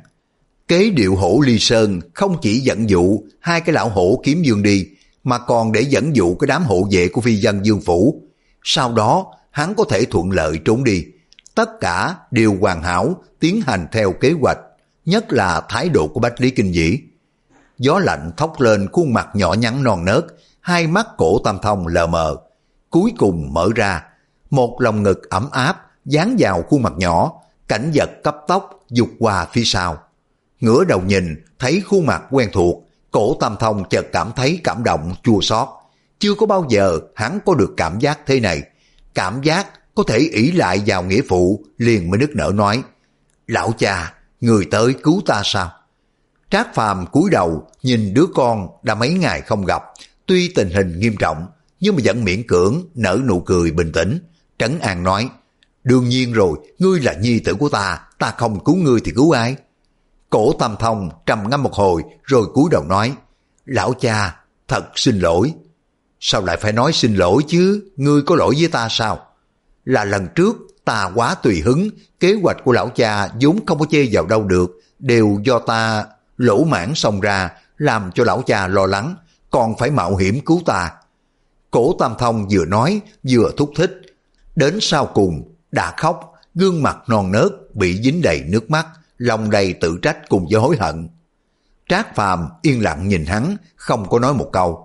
Kế điệu hổ ly sơn không chỉ dẫn dụ hai cái lão hổ kiếm dương đi, mà còn để dẫn dụ cái đám hộ vệ của Phi Vân Dương Phủ. Sau đó, hắn có thể thuận lợi trốn đi. Tất cả đều hoàn hảo, tiến hành theo kế hoạch, nhất là thái độ của Bách Lý Kinh Vĩ. Gió lạnh thốc lên khuôn mặt nhỏ nhắn non nớt, hai mắt cổ Tam Thông lờ mờ. Cuối cùng mở ra, một lòng ngực ấm áp dán vào khuôn mặt nhỏ, cảnh vật cấp tốc dục qua phía sau. Ngửa đầu nhìn, thấy khuôn mặt quen thuộc, cổ Tam Thông chợt cảm thấy cảm động chua xót. Chưa có bao giờ hắn có được cảm giác thế này. Cảm giác có thể ỷ lại vào nghĩa phụ, liền mới nức nở nói, lão cha, người tới cứu ta sao? Trác Phàm cúi đầu nhìn đứa con đã mấy ngày không gặp, tuy tình hình nghiêm trọng, nhưng mà vẫn miễn cưỡng nở nụ cười bình tĩnh, trấn an nói, đương nhiên rồi, ngươi là nhi tử của ta, ta không cứu ngươi thì cứu ai? Cổ Tam Thông trầm ngâm một hồi rồi cúi đầu nói, lão cha, thật xin lỗi. Sao lại phải nói xin lỗi chứ, ngươi có lỗi với ta sao? Là lần trước ta quá tùy hứng, kế hoạch của lão cha vốn không có chê vào đâu được, đều do ta lỗ mãn xông ra, làm cho lão cha lo lắng, còn phải mạo hiểm cứu ta. Cổ Tam Thông vừa nói vừa thúc thích, đến sau cùng đã khóc, gương mặt non nớt bị dính đầy nước mắt, lòng đầy tự trách cùng với hối hận. Trác Phàm yên lặng nhìn hắn, không có nói một câu.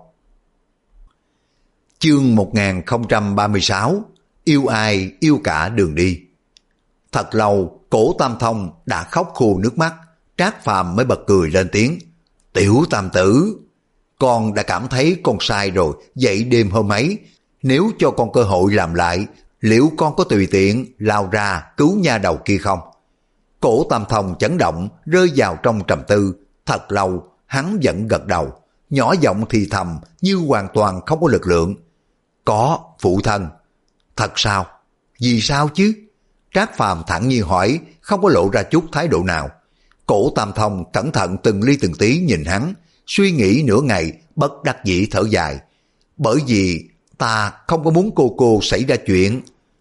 Chương một nghìn không trăm ba mươi sáu, yêu ai yêu cả đường đi. Thật lâu, cổ Tam Thông đã khóc khô nước mắt, Trác Phàm mới bật cười lên tiếng, tiểu tam tử, con đã cảm thấy con sai rồi, vậy đêm hôm ấy, nếu cho con cơ hội làm lại, liệu con có tùy tiện lao ra cứu nha đầu kia không? Cổ Tam Thông chấn động, rơi vào trong trầm tư, thật lâu, hắn vẫn gật đầu, nhỏ giọng thì thầm như hoàn toàn không có lực lượng. Có, phụ thân. Thật sao? Vì sao chứ? Trác Phàm thẳng nhiên hỏi, không có lộ ra chút thái độ nào. Cổ Tam Thông cẩn thận từng ly từng tí nhìn hắn, suy nghĩ nửa ngày, bất đắc dĩ thở dài. Bởi vì ta không có muốn cô cô xảy ra chuyện.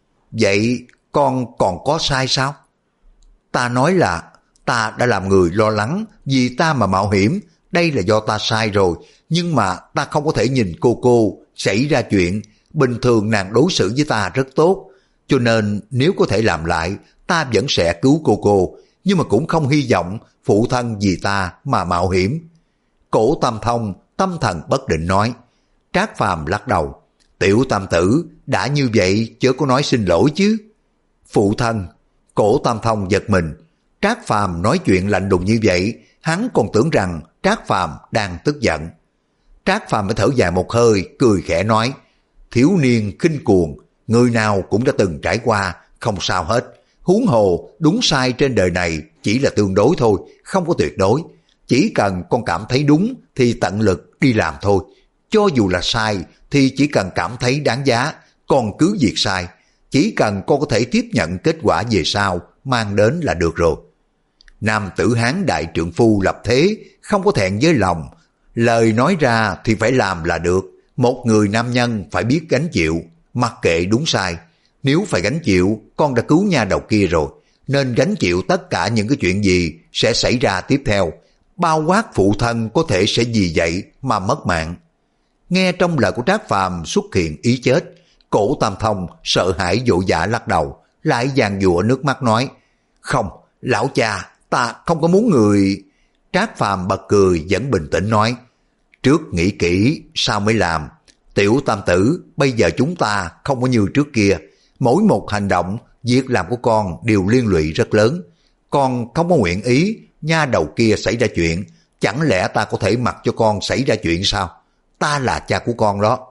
Vậy con còn có sai sao? Ta nói là ta đã làm người lo lắng vì ta mà mạo hiểm, đây là do ta sai rồi, nhưng mà ta không có thể nhìn cô cô xảy ra chuyện. Bình thường nàng đối xử với ta rất tốt, cho nên nếu có thể làm lại, ta vẫn sẽ cứu cô cô, nhưng mà cũng không hy vọng phụ thân vì ta mà mạo hiểm. Cổ Tam Thông tâm thần bất định nói. Trác Phàm lắc đầu, tiểu tam tử, đã như vậy chớ có nói xin lỗi chứ. Phụ thân. Cổ Tam Thông giật mình. Trác Phàm nói chuyện lạnh lùng như vậy, hắn còn tưởng rằng Trác Phàm đang tức giận. Trác Phàm mới thở dài một hơi, cười khẽ nói, thiếu niên khinh cuồng, người nào cũng đã từng trải qua, không sao hết. Huống hồ, đúng sai trên đời này chỉ là tương đối thôi, không có tuyệt đối. Chỉ cần con cảm thấy đúng thì tận lực đi làm thôi. Cho dù là sai thì chỉ cần cảm thấy đáng giá, còn cứ việc sai. Chỉ cần con có thể tiếp nhận kết quả về sau mang đến là được rồi. Nam tử Hán đại trượng phu lập thế, không có thẹn với lòng. Lời nói ra thì phải làm là được. Một người nam nhân phải biết gánh chịu, mặc kệ đúng sai. Nếu phải gánh chịu, con đã cứu nha đầu kia rồi, nên gánh chịu tất cả những cái chuyện gì sẽ xảy ra tiếp theo. bao quát phụ thân có thể sẽ vì vậy mà mất mạng. Nghe trong lời của Trác Phàm xuất hiện ý chết, Cổ Tam Thông sợ hãi vội vã lắc đầu, lại giàn giụa nước mắt nói, không, lão cha, ta không có muốn người... Trác Phàm bật cười vẫn bình tĩnh nói, trước nghĩ kỹ sao mới làm. Tiểu tam tử, bây giờ chúng ta không có như trước kia, mỗi một hành động, việc làm của con đều liên lụy rất lớn. Con không có nguyện ý nha đầu kia xảy ra chuyện, chẳng lẽ ta có thể mặc cho con xảy ra chuyện sao? Ta là cha của con đó.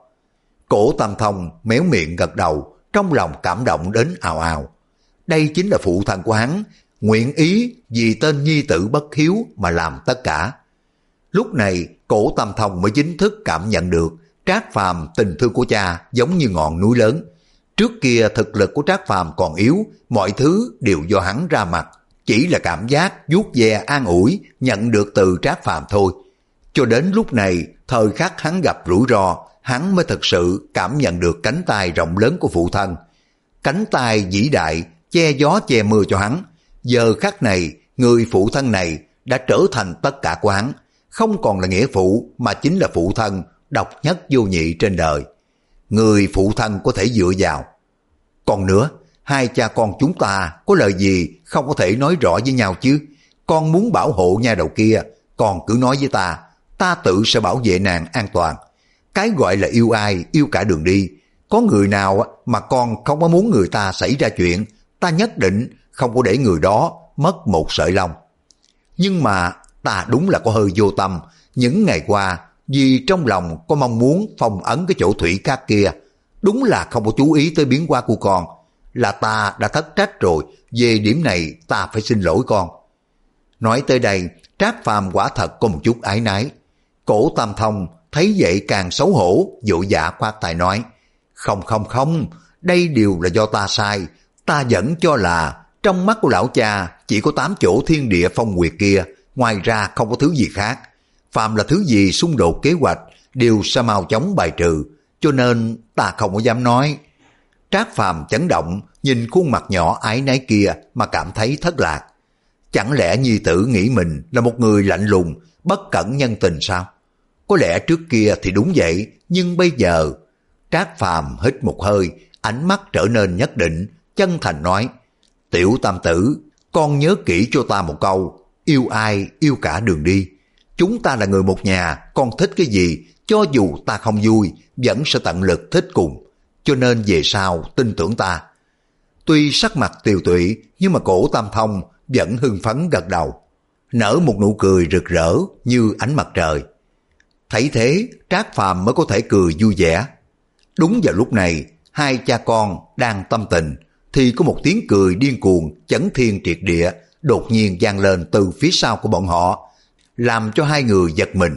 Cổ Tam Thông méo miệng gật đầu, trong lòng cảm động đến ào ào. Đây chính là phụ thân của hắn, nguyện ý vì tên nhi tử bất hiếu mà làm tất cả. Lúc này Cổ Tam Thông mới chính thức cảm nhận được Trác Phàm tình thương của cha giống như ngọn núi lớn. Trước kia thực lực của Trác Phàm còn yếu, mọi thứ đều do hắn ra mặt, chỉ là cảm giác vuốt ve an ủi nhận được từ Trác Phàm thôi. Cho đến lúc này, thời khắc hắn gặp rủi ro, hắn mới thật sự cảm nhận được cánh tay rộng lớn của phụ thân. Cánh tay vĩ đại che gió che mưa cho hắn. Giờ khắc này, người phụ thân này đã trở thành tất cả của hắn, không còn là nghĩa phụ mà chính là phụ thân độc nhất vô nhị trên đời. Người phụ thân có thể dựa vào. Còn nữa, hai cha con chúng ta có lời gì không có thể nói rõ với nhau chứ? Con muốn bảo hộ nha đầu kia, con cứ nói với ta, ta tự sẽ bảo vệ nàng an toàn. Cái gọi là yêu ai, yêu cả đường đi. Có người nào mà con không có muốn người ta xảy ra chuyện, ta nhất định không có để người đó mất một sợi lông. Nhưng mà ta đúng là có hơi vô tâm. Những ngày qua, vì trong lòng có mong muốn phong ấn cái chỗ thủy cát kia, đúng là không có chú ý tới biến hóa của con. Là ta đã thất trách rồi, về điểm này ta phải xin lỗi con. Nói tới đây, Trác Phàm quả thật có một chút áy náy. Cổ Tam Thông thấy vậy càng xấu hổ, vội vã khoát tay nói, không không không, đây đều là do ta sai. Ta vẫn cho là trong mắt của lão cha chỉ có tám chỗ thiên địa phong nguyệt kia, ngoài ra không có thứ gì khác. Phạm là thứ gì xung đột kế hoạch đều sẽ mau chóng bài trừ, cho nên ta không có dám nói. Trác Phàm chấn động, nhìn khuôn mặt nhỏ ái náy kia mà cảm thấy thất lạc. Chẳng lẽ nhi tử nghĩ mình là một người lạnh lùng, bất cẩn nhân tình sao? Có lẽ trước kia thì đúng vậy, nhưng bây giờ... Trác Phàm hít một hơi, ánh mắt trở nên nhất định, chân thành nói, tiểu tam tử, con nhớ kỹ cho ta một câu, yêu ai, yêu cả đường đi. Chúng ta là người một nhà, con thích cái gì, cho dù ta không vui, vẫn sẽ tận lực thích cùng. Cho nên về sau tin tưởng ta. Tuy sắc mặt tiều tụy, nhưng mà Cổ Tam Thông vẫn hưng phấn gật đầu, nở một nụ cười rực rỡ như ánh mặt trời. Thấy thế, Trác Phàm mới có thể cười vui vẻ. Đúng vào lúc này, hai cha con đang tâm tình, thì có một tiếng cười điên cuồng, chấn thiên triệt địa, đột nhiên vang lên từ phía sau của bọn họ, làm cho hai người giật mình.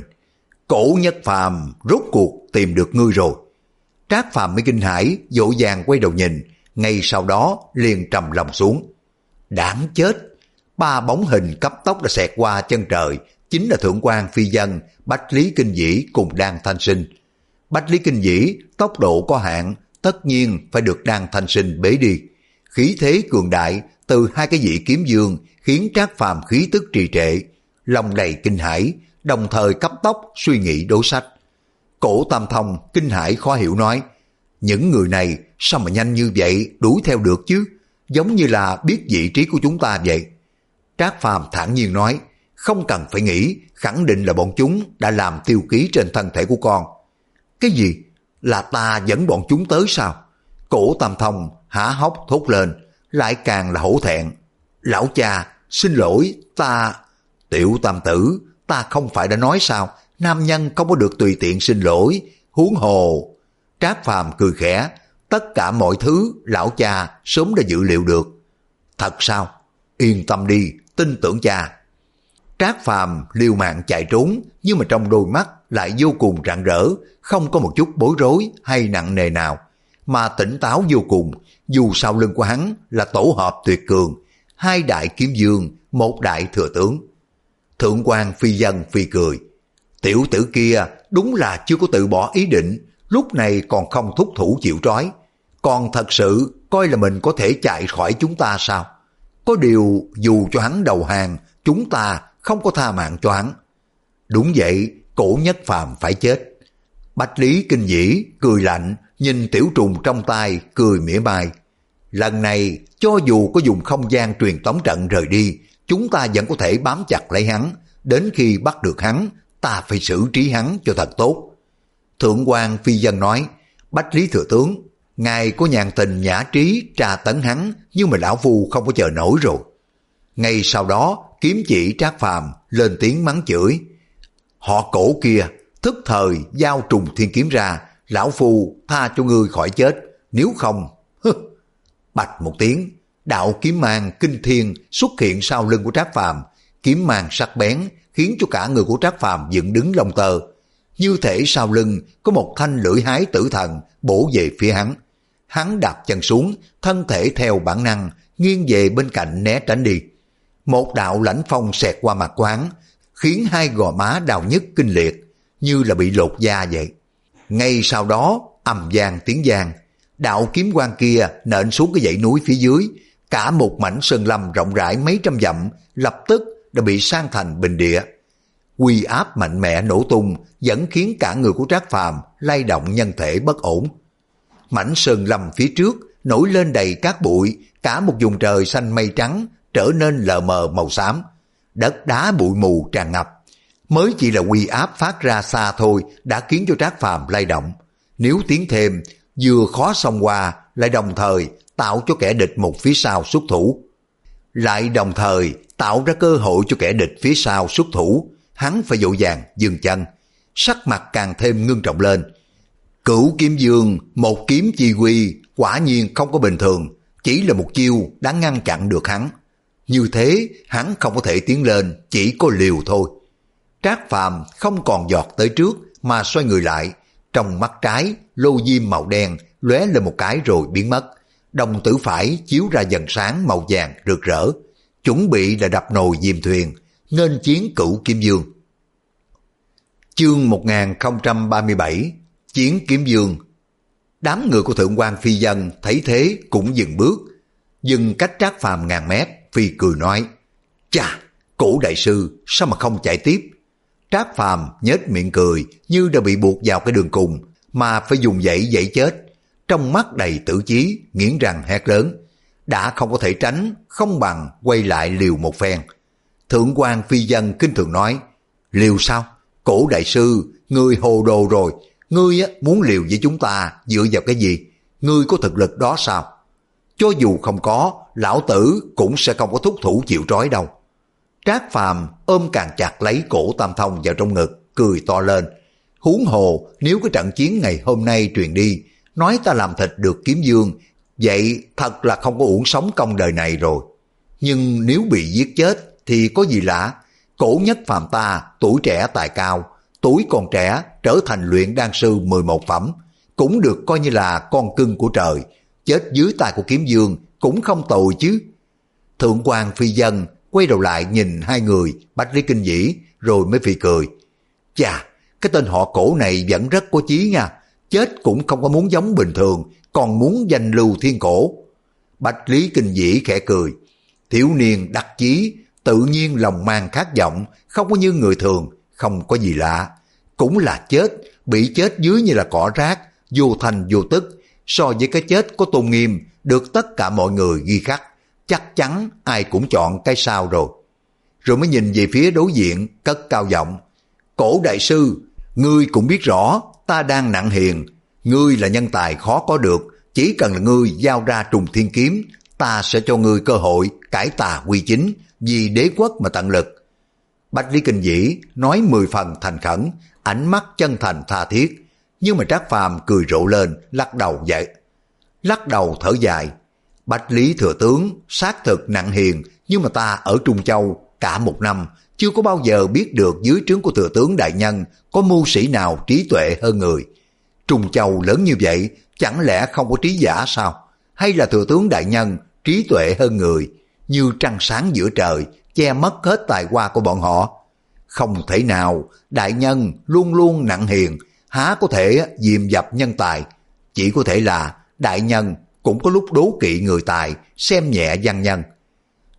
Cổ Nhất Phàm, rốt cuộc tìm được ngươi rồi. Trác Phàm mới kinh hãi, vội vàng quay đầu nhìn, ngay sau đó liền trầm lòng xuống. Đáng chết! Ba bóng hình cấp tốc đã xẹt qua chân trời, chính là Thượng quan Phi Dân, Bách Lý Kinh Dĩ cùng Đan Thanh Sinh. Bách Lý Kinh Dĩ tốc độ có hạn, tất nhiên phải được Đan Thanh Sinh bế đi. Khí thế cường đại từ hai cái vị kiếm dương khiến Trác Phàm khí tức trì trệ, lòng đầy kinh hãi, đồng thời cấp tốc suy nghĩ đối sách. Cổ Tam Thông kinh hãi khó hiểu nói, những người này sao mà nhanh như vậy đuổi theo được chứ, giống như là biết vị trí của chúng ta vậy. Trác Phàm thản nhiên nói, không cần phải nghĩ, khẳng định là bọn chúng đã làm tiêu ký trên thân thể của con. Cái gì? Là ta dẫn bọn chúng tới sao? Cổ Tam Thông há hốc thốt lên, lại càng là hổ thẹn. Lão cha, xin lỗi, ta... Tiểu Tam tử, ta không phải đã nói sao, nam nhân không có được tùy tiện xin lỗi, huống hồ. Trác Phàm cười khẽ, tất cả mọi thứ lão cha sớm đã dự liệu được. Thật sao? Yên tâm đi, tin tưởng cha. Trác Phàm liều mạng chạy trốn, nhưng mà trong đôi mắt lại vô cùng rạng rỡ, không có một chút bối rối hay nặng nề nào, mà tỉnh táo vô cùng. Dù sau lưng của hắn là tổ hợp tuyệt cường, hai đại kiếm dương, một đại thừa tướng. Thượng quan Phi Dân phi cười, tiểu tử kia đúng là chưa có từ bỏ ý định, lúc này còn không thúc thủ chịu trói. Còn thật sự coi là mình có thể chạy khỏi chúng ta sao? Có điều dù cho hắn đầu hàng, chúng ta không có tha mạng cho hắn. Đúng vậy, Cổ Nhất Phàm phải chết. Bách Lý Kinh Dĩ cười lạnh, nhìn tiểu trùng trong tay, cười mỉa mai. Lần này, cho dù có dùng không gian truyền tống trận rời đi, chúng ta vẫn có thể bám chặt lấy hắn. Đến khi bắt được hắn, ta phải xử trí hắn cho thật tốt. Thượng quan Phi Dân nói, Bách Lý Thừa Tướng, ngài có nhàn tình nhã trí tra tấn hắn, nhưng mà lão phu không có chờ nổi rồi. Ngay sau đó, kiếm chỉ Trác Phàm lên tiếng mắng chửi. Họ Cổ kia, thức thời giao trùng thiên kiếm ra, lão phu tha cho ngươi khỏi chết, nếu không... Bạch một tiếng, đạo kiếm mang kinh thiên xuất hiện sau lưng của Trác Phàm, kiếm mang sắc bén khiến cho cả người của Trác Phàm dựng đứng lông tơ. Như thể sau lưng có một thanh lưỡi hái tử thần bổ về phía hắn. Hắn đạp chân xuống, thân thể theo bản năng nghiêng về bên cạnh né tránh đi. Một đạo lãnh phong xẹt qua mặt của hắn, khiến hai gò má đau nhức kinh liệt, như là bị lột da vậy. Ngay sau đó, ầm vang tiếng vang, đạo kiếm quang kia nện xuống cái dãy núi phía dưới, cả một mảnh sơn lâm rộng rãi mấy trăm dặm lập tức đã bị san thành bình địa. Uy áp mạnh mẽ nổ tung, vẫn khiến cả người của Trác Phàm lay động nhân thể bất ổn. Mảnh sơn lâm phía trước nổi lên đầy cát bụi, cả một vùng trời xanh mây trắng trở nên lờ mờ màu xám, đất đá bụi mù tràn ngập. Mới chỉ là uy áp phát ra xa thôi đã khiến cho Trác Phàm lay động. Nếu tiến thêm, vừa khó xông qua, lại đồng thời tạo cho kẻ địch một phía sau xuất thủ. Lại đồng thời tạo ra cơ hội cho kẻ địch phía sau xuất thủ, hắn phải vội vàng dừng chân, sắc mặt càng thêm ngưng trọng lên. Cửu Kiếm Dương, một kiếm chi uy, quả nhiên không có bình thường, chỉ là một chiêu đã ngăn chặn được hắn. Như thế, hắn không có thể tiến lên, chỉ có liều thôi. Trác Phàm không còn giọt tới trước mà xoay người lại, trong mắt trái lô diêm màu đen lóe lên một cái rồi biến mất, đồng tử phải chiếu ra dần sáng màu vàng rực rỡ, chuẩn bị là đập nồi diêm thuyền, nghênh chiến Cửu Kiếm Dương. Chương một nghìn không trăm ba mươi bảy, Chiến Kiếm Dương. Đám người của Thượng quan Phi Dân thấy thế cũng dừng bước, dừng cách Trác Phàm ngàn mét, Phi cười nói, chà, Cổ đại sư sao mà không chạy tiếp? Trác Phàm nhếch miệng cười như đã bị buộc vào cái đường cùng mà phải dùng dãy dãy chết, trong mắt đầy tử chí, nghiến răng hét lớn, đã không có thể tránh, không bằng quay lại liều một phen. Thượng quan Phi Dân kinh thường nói, liều sao? Cổ đại sư, ngươi hồ đồ rồi, ngươi á, muốn liều với chúng ta dựa vào cái gì? Ngươi có thực lực đó sao? Cho dù không có, lão tử cũng sẽ không có thúc thủ chịu trói đâu. Trác Phàm ôm càng chặt lấy cổ Tam Thông vào trong ngực, cười to lên. Huống hồ, nếu cái trận chiến ngày hôm nay truyền đi, nói ta làm thịt được Kiếm Dương, vậy thật là không có uổng sống công đời này rồi. Nhưng nếu bị giết chết thì có gì lạ? Cổ Nhất Phàm ta tuổi trẻ tài cao, tuổi còn trẻ trở thành luyện đan sư mười một phẩm, cũng được coi như là con cưng của trời, chết dưới tay của Kiếm Dương cũng không tồi chứ. Thượng quan Phi Dân quay đầu lại nhìn hai người Bách Lý Kinh Dĩ rồi mới phì cười. Chà, cái tên họ Cổ này vẫn rất có chí nha, chết cũng không có muốn giống bình thường, còn muốn danh lưu thiên cổ. Bách Lý Kinh Dĩ khẽ cười, thiếu niên đắc chí, tự nhiên lòng mang khát vọng, không có như người thường, không có gì lạ. Cũng là chết, bị chết dưới như là cỏ rác, vô thành vô tức, so với cái chết có tôn nghiêm, được tất cả mọi người ghi khắc, chắc chắn ai cũng chọn cái sau rồi. Rồi mới nhìn về phía đối diện, cất cao giọng, Cổ đại sư, ngươi cũng biết rõ, ta đang nặng hiền, ngươi là nhân tài khó có được, chỉ cần là ngươi giao ra trùng thiên kiếm, ta sẽ cho ngươi cơ hội cải tà quy chính, vì đế quốc mà tận lực. Bách Lý Kinh Dĩ nói mười phần thành khẩn, ánh mắt chân thành tha thiết, nhưng mà Trác Phàm cười rộ lên, lắc đầu vậy. Lắc đầu thở dài, Bách Lý thừa tướng xác thực nặng hiền, nhưng mà ta ở Trung Châu cả một năm, chưa có bao giờ biết được dưới trướng của thừa tướng đại nhân có mưu sĩ nào trí tuệ hơn người. Trung Châu lớn như vậy, chẳng lẽ không có trí giả sao? Hay là thừa tướng đại nhân trí tuệ hơn người, như trăng sáng giữa trời, che mất hết tài hoa của bọn họ? Không thể nào, đại nhân luôn luôn nặng hiền, há có thể diệm dập nhân tài. Chỉ có thể là đại nhân cũng có lúc đố kỵ người tài, xem nhẹ văn nhân.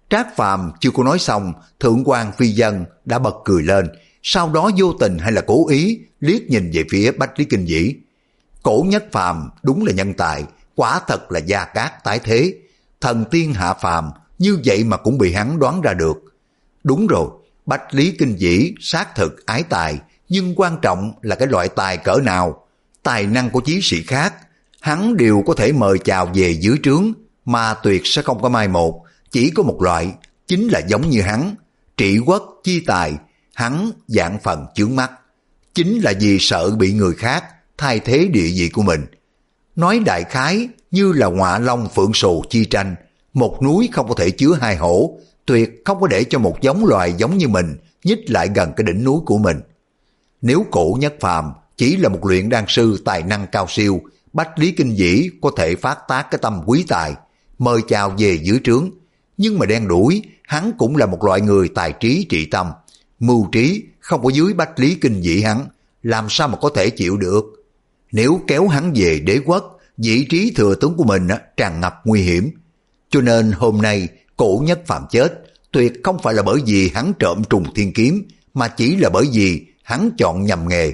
Trác Phàm chưa có nói xong, Thượng quan Phi Dân đã bật cười lên, sau đó vô tình hay là cố ý liếc nhìn về phía Bách Lý Kinh Vĩ. Cổ Nhất Phàm đúng là nhân tài, quả thật là gia cát tái thế, thần tiên hạ phàm, như vậy mà cũng bị hắn đoán ra được. Đúng rồi, Bách Lý Kinh Vĩ xác thực ái tài, nhưng quan trọng là cái loại tài cỡ nào. Tài năng của chí sĩ khác, hắn đều có thể mời chào về dưới trướng, mà tuyệt sẽ không có mai một. Chỉ có một loại, chính là giống như hắn, trị quốc chi tài, hắn dạng phần chướng mắt. Chính là vì sợ bị người khác thay thế địa vị của mình. Nói đại khái như là ngọa long phượng sù chi tranh, một núi không có thể chứa hai hổ, tuyệt không có để cho một giống loài giống như mình nhích lại gần cái đỉnh núi của mình. Nếu Cổ Nhất Phàm chỉ là một luyện đan sư tài năng cao siêu, Bách Lý Kinh Vĩ có thể phát tác cái tâm quý tài, mời chào về dưới trướng. Nhưng mà đen đuổi, hắn cũng là một loại người tài trí trị tâm, mưu trí không có dưới Bách Lý Kinh Vĩ hắn, làm sao mà có thể chịu được. Nếu kéo hắn về đế quốc, vị trí thừa tướng của mình tràn ngập nguy hiểm. Cho nên hôm nay Cổ Nhất Phàm chết, tuyệt không phải là bởi vì hắn trộm trùng thiên kiếm, mà chỉ là bởi vì hắn chọn nhầm nghề.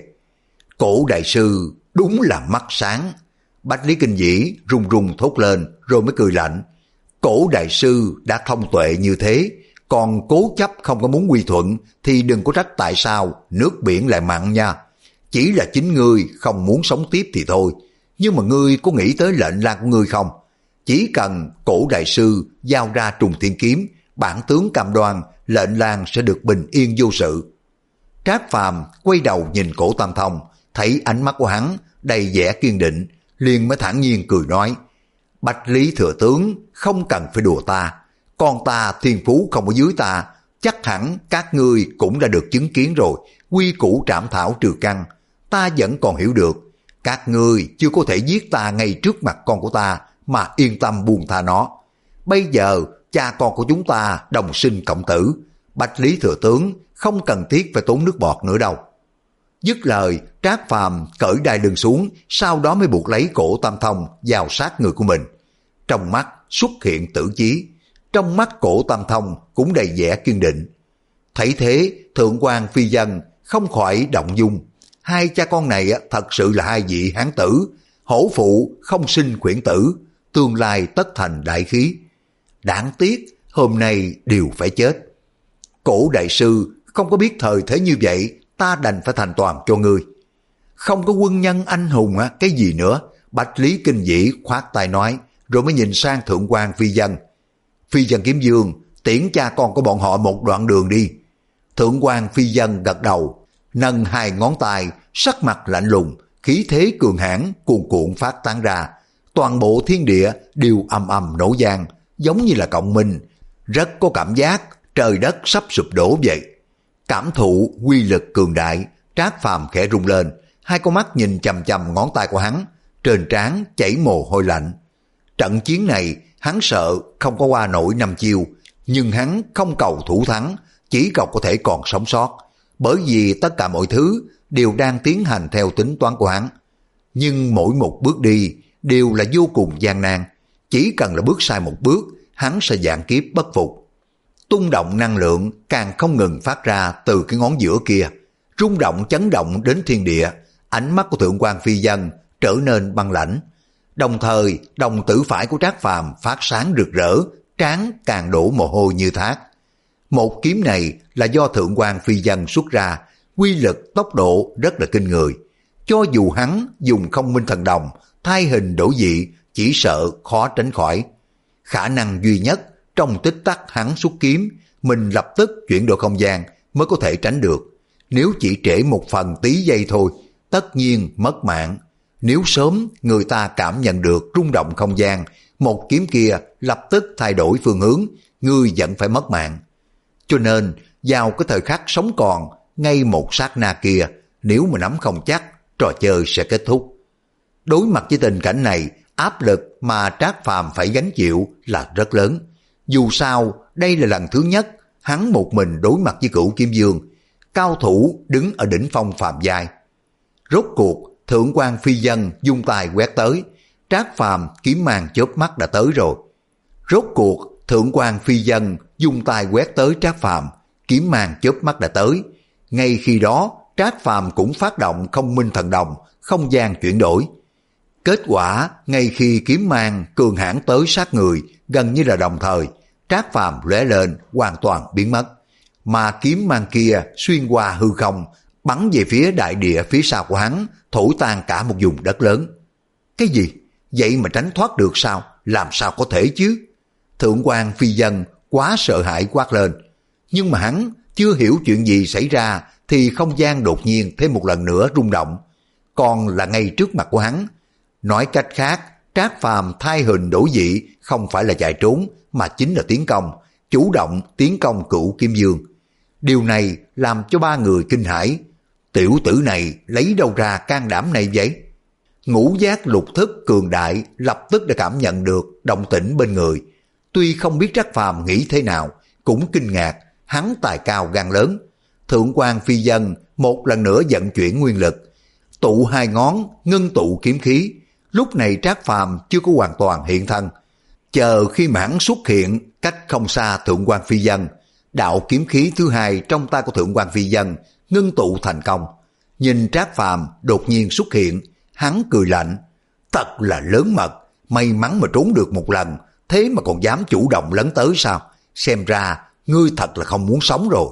Cổ đại sư đúng là mắt sáng. Bách Lý Kinh Vĩ run run thốt lên rồi mới cười lạnh. Cổ đại sư đã thông tuệ như thế, còn cố chấp không có muốn quy thuận thì đừng có trách tại sao nước biển lại mặn nha. Chỉ là chính ngươi không muốn sống tiếp thì thôi, nhưng mà ngươi có nghĩ tới lệnh lang của ngươi không? Chỉ cần Cổ đại sư giao ra trùng thiên kiếm, bản tướng cam đoan lệnh lang sẽ được bình yên vô sự. Trác Phàm quay đầu nhìn Cổ Tam Thông, thấy ánh mắt của hắn đầy vẻ kiên định, liền mới thản nhiên cười nói: Bách Lý thừa tướng không cần phải đùa ta, con ta thiên phú không ở dưới ta, chắc hẳn các ngươi cũng đã được chứng kiến rồi, quy củ trảm thảo trừ căn, ta vẫn còn hiểu được. Các ngươi chưa có thể giết ta ngay trước mặt con của ta mà yên tâm buông tha nó. Bây giờ cha con của chúng ta đồng sinh cộng tử, Bách Lý thừa tướng không cần thiết phải tốn nước bọt nữa đâu. Dứt lời, Trác Phàm cởi đai lưng xuống, sau đó mới buộc lấy Cổ Tam Thông vào sát người của mình. Trong mắt xuất hiện tử chí, trong mắt Cổ Tam Thông cũng đầy vẻ kiên định. Thấy thế, Thượng quan Phi Dân không khỏi động dung. Hai cha con này thật sự là hai vị hán tử, hổ phụ không sinh khuyển tử, tương lai tất thành đại khí. Đáng tiếc, hôm nay đều phải chết. Cổ đại sư không có biết thời thế như vậy, ta đành phải thành toàn cho ngươi. Không có quân nhân anh hùng á, cái gì nữa? Bách Lý Kinh Vĩ khoát tay nói, rồi mới nhìn sang Thượng quan Phi Dân. Phi Dân Kiếm Dương, tiễn cha con của bọn họ một đoạn đường đi. Thượng quan Phi Dân gật đầu, nâng hai ngón tay, sắc mặt lạnh lùng, khí thế cường hãn cuồn cuộn phát tán ra. Toàn bộ thiên địa đều ầm ầm nổ vang, giống như là cộng minh, rất có cảm giác trời đất sắp sụp đổ vậy. Cảm thụ quy lực cường đại, Trác Phàm khẽ rung lên, hai con mắt nhìn chằm chằm ngón tay của hắn, trên trán chảy mồ hôi lạnh. Trận chiến này hắn sợ không có qua nổi năm chiêu, nhưng hắn không cầu thủ thắng, chỉ cầu có thể còn sống sót, bởi vì tất cả mọi thứ đều đang tiến hành theo tính toán của hắn. Nhưng mỗi một bước đi đều là vô cùng gian nan, chỉ cần là bước sai một bước, hắn sẽ vạn kiếp bất phục. Tung động năng lượng càng không ngừng phát ra từ cái ngón giữa kia, rung động chấn động đến thiên địa. Ánh mắt của Thượng quan Phi Dân trở nên băng lãnh, đồng thời đồng tử phải của Trác Phàm phát sáng rực rỡ, trán càng đổ mồ hôi như thác. Một kiếm này là do Thượng quan Phi Dân xuất ra, quy lực tốc độ rất là kinh người. Cho dù hắn dùng không minh thần đồng thay hình đổi dị, chỉ sợ khó tránh khỏi. Khả năng duy nhất trong tích tắc hắn xuất kiếm, mình lập tức chuyển đổi không gian mới có thể tránh được. Nếu chỉ trễ một phần tí giây thôi, tất nhiên mất mạng. Nếu sớm người ta cảm nhận được rung động không gian, một kiếm kia lập tức thay đổi phương hướng, ngươi vẫn phải mất mạng. Cho nên, vào cái thời khắc sống còn, ngay một sát na kia, nếu mà nắm không chắc, trò chơi sẽ kết thúc. Đối mặt với tình cảnh này, áp lực mà Trác Phàm phải gánh chịu là rất lớn. Dù sao, đây là lần thứ nhất hắn một mình đối mặt với Cửu Kiếm Dương, cao thủ đứng ở đỉnh phong phàm giai. Rốt cuộc, Thượng quan Phi Dân dung tài quét tới, Trác Phàm kiếm màn chớp mắt đã tới rồi. Rốt cuộc, Thượng quan Phi Dân dùng tay quét tới Trác Phàm, kiếm mang chớp mắt đã tới. Ngay khi đó, Trác Phàm cũng phát động không minh thần đồng, không gian chuyển đổi. Kết quả, ngay khi kiếm mang cường hãn tới sát người, gần như là đồng thời, Trác Phàm lóe lên, hoàn toàn biến mất. Mà kiếm mang kia xuyên qua hư không, bắn về phía đại địa phía sau của hắn, thổi tan cả một vùng đất lớn. Cái gì? Vậy mà tránh thoát được sao? Làm sao có thể chứ? Thượng quan Phi Dân quá sợ hãi quát lên. Nhưng mà hắn chưa hiểu chuyện gì xảy ra thì không gian đột nhiên thêm một lần nữa rung động. Còn là ngay trước mặt của hắn. Nói cách khác, Trác Phàm thay hình đổi dị không phải là chạy trốn mà chính là tiến công, chủ động tiến công Cửu Kiếm Dương. Điều này làm cho ba người kinh hãi. Tiểu tử này lấy đâu ra can đảm này vậy? Ngũ giác lục thức cường đại lập tức đã cảm nhận được động tĩnh bên người. Tuy không biết Trác Phàm nghĩ thế nào, cũng kinh ngạc, hắn tài cao gan lớn. Thượng quan Phi Dân một lần nữa vận chuyển nguyên lực, tụ hai ngón, ngưng tụ kiếm khí. Lúc này Trác Phàm chưa có hoàn toàn hiện thân. Chờ khi mà hắn xuất hiện cách không xa Thượng quan Phi Dân, đạo kiếm khí thứ hai trong tay của Thượng quan Phi Dân ngưng tụ thành công. Nhìn Trác Phàm đột nhiên xuất hiện, hắn cười lạnh. Thật là lớn mật, may mắn mà trốn được một lần, thế mà còn dám chủ động lấn tới sao? Xem ra ngươi thật là không muốn sống rồi.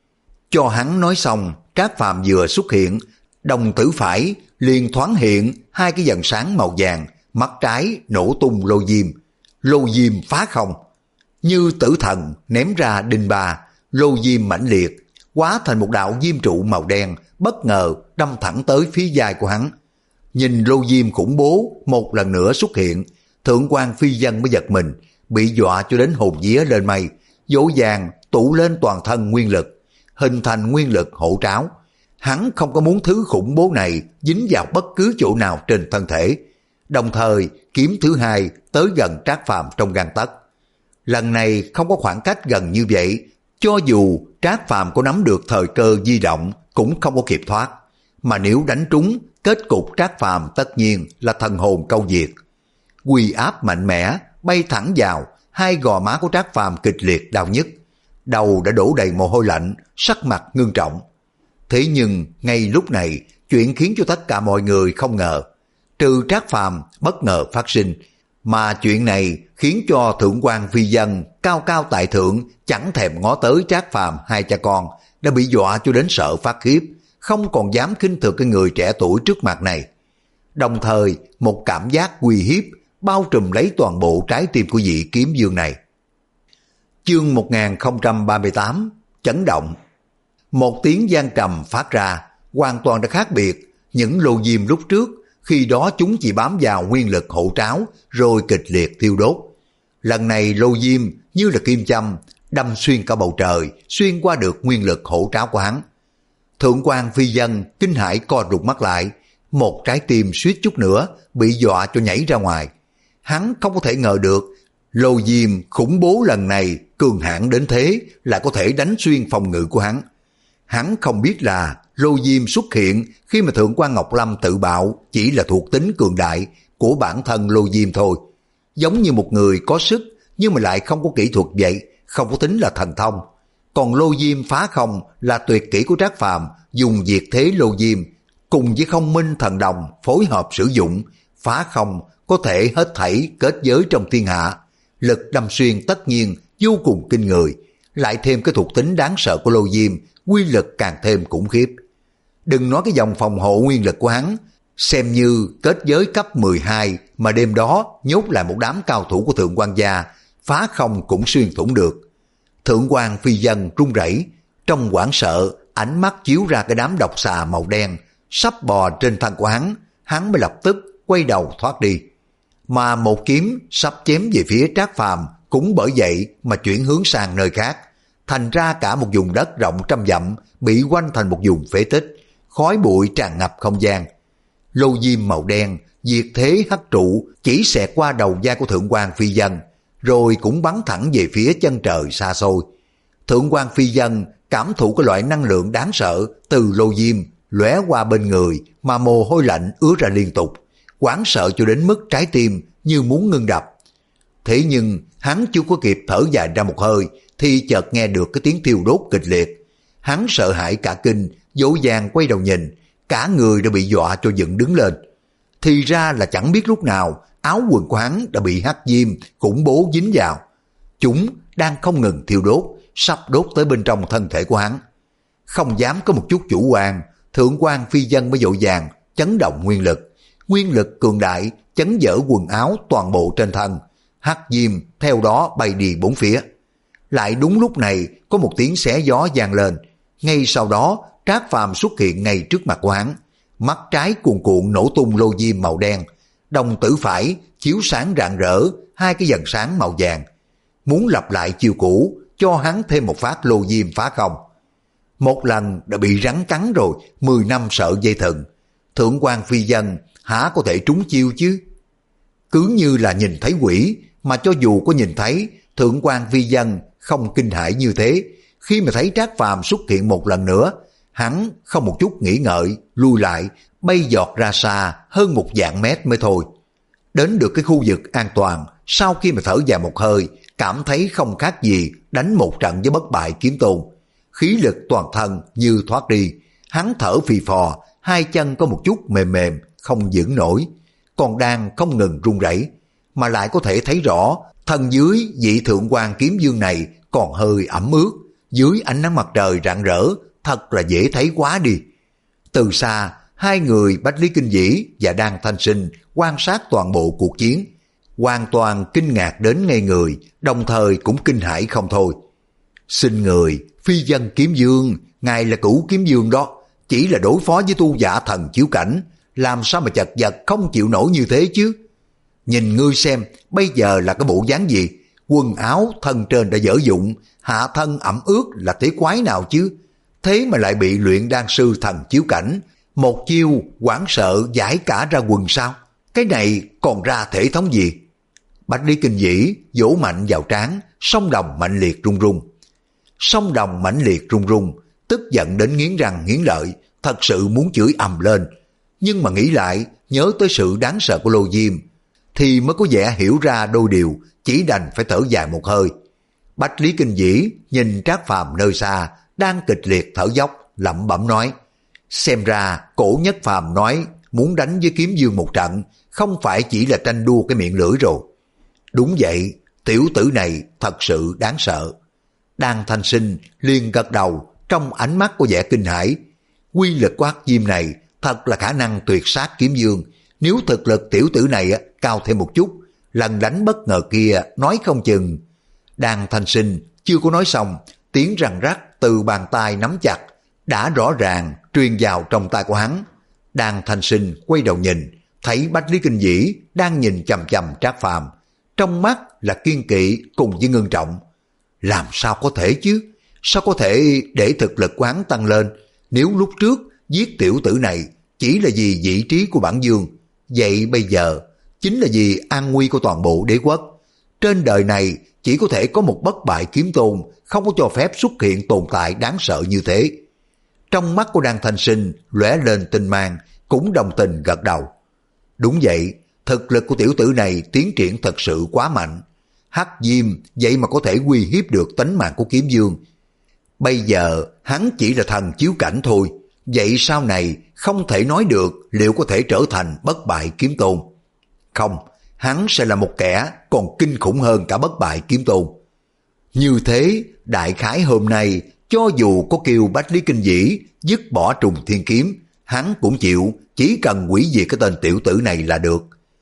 Cho hắn nói xong, Trác Phàm vừa xuất hiện, đồng tử phải liền thoáng hiện hai cái dần sáng màu vàng, mắt trái nổ tung lô diêm, lô diêm phá không. Như tử thần ném ra đinh ba, lô diêm mãnh liệt, hóa thành một đạo diêm trụ màu đen, bất ngờ đâm thẳng tới phía vai của hắn. Nhìn lô diêm khủng bố một lần nữa xuất hiện, Thượng quan Phi Dân mới giật mình, bị dọa cho đến hồn vía lên mây, dỗ dàng tụ lên toàn thân nguyên lực, hình thành nguyên lực hộ tráo. Hắn không có muốn thứ khủng bố này dính vào bất cứ chỗ nào trên thân thể. Đồng thời kiếm thứ hai tới gần Trác Phàm trong gang tấc. Lần này không có khoảng cách gần như vậy, cho dù Trác Phàm có nắm được thời cơ di động cũng không có kịp thoát. Mà nếu đánh trúng, kết cục Trác Phàm tất nhiên là thần hồn câu diệt. Uy áp mạnh mẽ bay thẳng vào, hai gò má của Trác Phàm kịch liệt đau nhức, đầu đã đổ đầy mồ hôi lạnh, sắc mặt ngưng trọng. Thế nhưng ngay lúc này, chuyện khiến cho tất cả mọi người không ngờ, trừ Trác Phàm bất ngờ phát sinh, mà chuyện này khiến cho Thượng quan Phi Dân cao cao tại thượng chẳng thèm ngó tới Trác Phàm hai cha con, đã bị dọa cho đến sợ phát khiếp, không còn dám khinh thường cái người trẻ tuổi trước mặt này. Đồng thời một cảm giác uy hiếp bao trùm lấy toàn bộ trái tim của vị kiếm dương này. Chương một nghìn không trăm ba mươi tám, chấn động. Một tiếng vang trầm phát ra, hoàn toàn đã khác biệt. Những lô diêm lúc trước, khi đó chúng chỉ bám vào nguyên lực hộ tráo rồi kịch liệt thiêu đốt. Lần này lô diêm như là kim châm, đâm xuyên cả bầu trời, xuyên qua được nguyên lực hộ tráo của hắn. Thượng quan Phi Dân kinh hãi co rụt mắt lại, một trái tim suýt chút nữa bị dọa cho nhảy ra ngoài. Hắn không có thể ngờ được lô diêm khủng bố lần này cường hãn đến thế, lại có thể đánh xuyên phòng ngự của hắn. Hắn không biết là lô diêm xuất hiện khi mà Thượng quan Ngọc Lâm tự bạo chỉ là thuộc tính cường đại của bản thân lô diêm thôi. Giống như một người có sức nhưng mà lại không có kỹ thuật vậy, không có tính là thần thông. Còn lô diêm phá không là tuyệt kỹ của Trác Phàm, dùng diệt thế lô diêm cùng với không minh thần đồng phối hợp sử dụng. Phá không có thể hết thảy kết giới trong thiên hạ, lực đâm xuyên tất nhiên vô cùng kinh người, lại thêm cái thuộc tính đáng sợ của lô diêm, quy lực càng thêm khủng khiếp. Đừng nói cái dòng phòng hộ nguyên lực của hắn, xem như kết giới cấp mười hai mà đêm đó nhốt lại một đám cao thủ của Thượng quan gia, phá không cũng xuyên thủng được. Thượng quan Phi Dân run rẩy, trong hoảng sợ, ánh mắt chiếu ra cái đám độc xà màu đen sắp bò trên thân của hắn, hắn mới lập tức quay đầu thoát đi. Mà một kiếm sắp chém về phía Trác Phàm cũng bởi vậy mà chuyển hướng sang nơi khác, thành ra cả một vùng đất rộng trăm dặm bị quanh thành một vùng phế tích, khói bụi tràn ngập không gian. Lô diêm màu đen diệt thế hắc trụ chỉ xẹt qua đầu vai của Thượng quan Phi Dân, rồi cũng bắn thẳng về phía chân trời xa xôi. Thượng quan Phi Dân cảm thụ cái loại năng lượng đáng sợ từ lô diêm lóe qua bên người mà mồ hôi lạnh ứa ra liên tục, hoảng sợ cho đến mức trái tim như muốn ngưng đập. Thế nhưng hắn chưa có kịp thở dài ra một hơi thì chợt nghe được cái tiếng thiêu đốt kịch liệt. Hắn sợ hãi cả kinh, vội vàng quay đầu nhìn, cả người đã bị dọa cho dựng đứng lên. Thì ra là chẳng biết lúc nào áo quần của hắn đã bị hắc diêm khủng bố dính vào. Chúng đang không ngừng thiêu đốt, sắp đốt tới bên trong thân thể của hắn. Không dám có một chút chủ quan, Thượng quan Phi Dân mới vội vàng chấn động nguyên lực. Nguyên lực cường đại chấn vỡ quần áo toàn bộ trên thân. Hắc diêm theo đó bay đi bốn phía. Lại đúng lúc này có một tiếng xé gió vang lên. Ngay sau đó Trác Phàm xuất hiện ngay trước mặt của hắn. Mắt trái cuồn cuộn nổ tung lô diêm màu đen, đồng tử phải chiếu sáng rạng rỡ hai cái dần sáng màu vàng. Muốn lặp lại chiêu cũ, cho hắn thêm một phát lô diêm phá không. Một lần đã bị rắn cắn rồi, mười năm sợ dây thừng. Thượng quan Phi Dân há có thể trúng chiêu chứ? Cứ như là nhìn thấy quỷ, mà cho dù có nhìn thấy, Thượng quan Phi Dân không kinh hãi như thế. Khi mà thấy Trác Phàm xuất hiện một lần nữa, hắn không một chút nghĩ ngợi, lui lại, bay giọt ra xa hơn một vạn mét mới thôi. Đến được cái khu vực an toàn, sau khi mà thở dài một hơi, cảm thấy không khác gì đánh một trận với bất bại kiếm tôn. Khí lực toàn thân như thoát đi, hắn thở phì phò, hai chân có một chút mềm mềm, không vững nổi, còn đang không ngừng run rẩy, mà lại có thể thấy rõ thân dưới vị thượng quan kiếm dương này còn hơi ẩm ướt, dưới ánh nắng mặt trời rạng rỡ, thật là dễ thấy quá đi. Từ xa, hai người Bách Lý Kinh Vĩ và Đan Thanh Sinh quan sát toàn bộ cuộc chiến, hoàn toàn kinh ngạc đến ngây người, đồng thời cũng kinh hãi không thôi. Xin người, Phi Dân kiếm dương, ngài là cửu kiếm dương đó, chỉ là đối phó với tu giả thần chiếu cảnh, làm sao mà chật vật không chịu nổi như thế chứ? Nhìn ngươi xem, bây giờ là cái bộ dáng gì? Quần áo thân trên đã dở dụng, hạ thân ẩm ướt là thế quái nào chứ? Thế mà lại bị luyện đan sư thần chiếu cảnh, một chiêu hoảng sợ giải cả ra quần sao? Cái này còn ra thể thống gì? Bách Lý Kinh Vĩ vỗ mạnh vào trán, song đồng mạnh liệt rung rung. Song đồng mãnh liệt rung rung, tức giận đến nghiến răng nghiến lợi, thật sự muốn chửi ầm lên. Nhưng mà nghĩ lại, nhớ tới sự đáng sợ của lô diêm, thì mới có vẻ hiểu ra đôi điều, chỉ đành phải thở dài một hơi. Bách Lý Kinh Vĩ nhìn Trác Phàm nơi xa, đang kịch liệt thở dốc, lẩm bẩm nói, xem ra Cổ Nhất Phàm nói muốn đánh với kiếm dương một trận, không phải chỉ là tranh đua cái miệng lưỡi rồi. Đúng vậy, tiểu tử này thật sự đáng sợ. Đan Thanh Sinh liền gật đầu, trong ánh mắt có vẻ kinh hãi. Quy lực của hắc diêm này thật là khả năng tuyệt sát kiếm dương. Nếu thực lực tiểu tử này cao thêm một chút, lần đánh bất ngờ kia nói không chừng. Đan Thanh Sinh chưa có nói xong, tiếng răng rắc từ bàn tay nắm chặt đã rõ ràng truyền vào trong tay của hắn. Đan Thanh Sinh quay đầu nhìn, thấy Bách Lý Kinh Vĩ đang nhìn chằm chằm Trác Phàm, trong mắt là kiên kỵ cùng với ngưng trọng. Làm sao có thể chứ? Sao có thể để thực lực quán tăng lên? Nếu lúc trước giết tiểu tử này chỉ là vì vị trí của bản dương, vậy bây giờ chính là vì an nguy của toàn bộ đế quốc. Trên đời này chỉ có thể có một bất bại kiếm tôn, không có cho phép xuất hiện tồn tại đáng sợ như thế. Trong mắt của Đan Thanh Sinh lóe lên tinh mang, cũng đồng tình gật đầu. Đúng vậy, thực lực của tiểu tử này tiến triển thật sự quá mạnh. Hắc diêm vậy mà có thể uy hiếp được tính mạng của kiếm dương. Bây giờ hắn chỉ là thần chiếu cảnh thôi, vậy sau này không thể nói được liệu có thể trở thành bất bại kiếm tôn. Không, hắn sẽ là một kẻ còn kinh khủng hơn cả bất bại kiếm tôn. Như thế, đại khái hôm nay, cho dù có kêu Bách Lý Kinh Vĩ dứt bỏ Trùng Thiên Kiếm, hắn cũng chịu, chỉ cần hủy diệt cái tên tiểu tử này là được.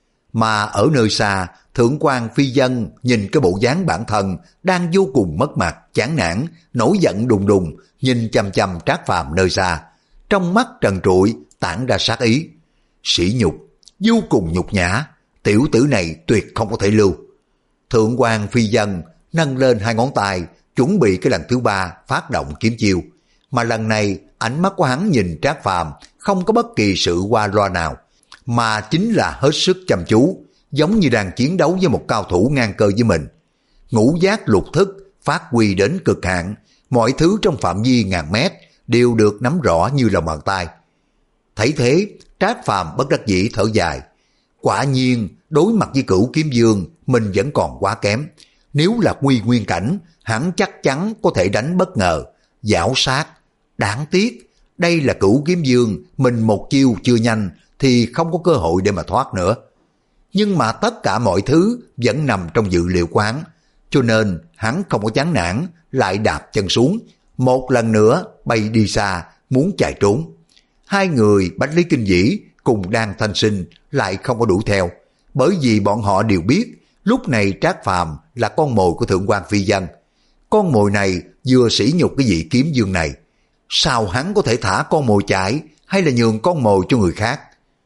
Mà ở nơi xa, Thượng quan Phi Dân nhìn cái bộ dáng bản thân đang vô cùng mất mặt, chán nản, nổi giận đùng đùng, nhìn chăm chăm Trác Phàm nơi xa. Trong mắt trần trụi, tản ra sát ý. Sỉ nhục, vô cùng nhục nhã, tiểu tử này tuyệt không có thể lưu. Thượng quan Phi Dân nâng lên hai ngón tay, chuẩn bị cái lần thứ ba phát động kiếm chiêu. Mà lần này, ánh mắt của hắn nhìn Trác Phàm không có bất kỳ sự qua loa nào, mà chính là hết sức chăm chú, giống như đang chiến đấu với một cao thủ ngang cơ với mình. Ngũ giác lục thức phát huy đến cực hạn, mọi thứ trong phạm vi ngàn mét đều được nắm rõ như lòng bàn tay. Thấy thế, Trác Phàm bất đắc dĩ thở dài. Quả nhiên, đối mặt với cửu kiếm dương, mình vẫn còn quá kém. Nếu là quy nguyên cảnh, hắn chắc chắn có thể đánh bất ngờ, giảo sát. Đáng tiếc, đây là Cửu Kiếm Dương, mình một chiêu chưa nhanh thì không có cơ hội để mà thoát nữa. Nhưng mà tất cả mọi thứ vẫn nằm trong dự liệu của hắn, cho nên hắn không có chán nản, lại đạp chân xuống, một lần nữa bay đi xa, muốn chạy trốn. Hai người Bách Lý Kinh Vĩ cùng Đan Thanh Sinh lại không có đuổi theo, bởi vì bọn họ đều biết lúc này Trác Phàm là con mồi của Thượng quan Phi Dân. Con mồi này vừa sỉ nhục cái vị kiếm dương này, sao hắn có thể thả con mồi chạy hay là nhường con mồi cho người khác?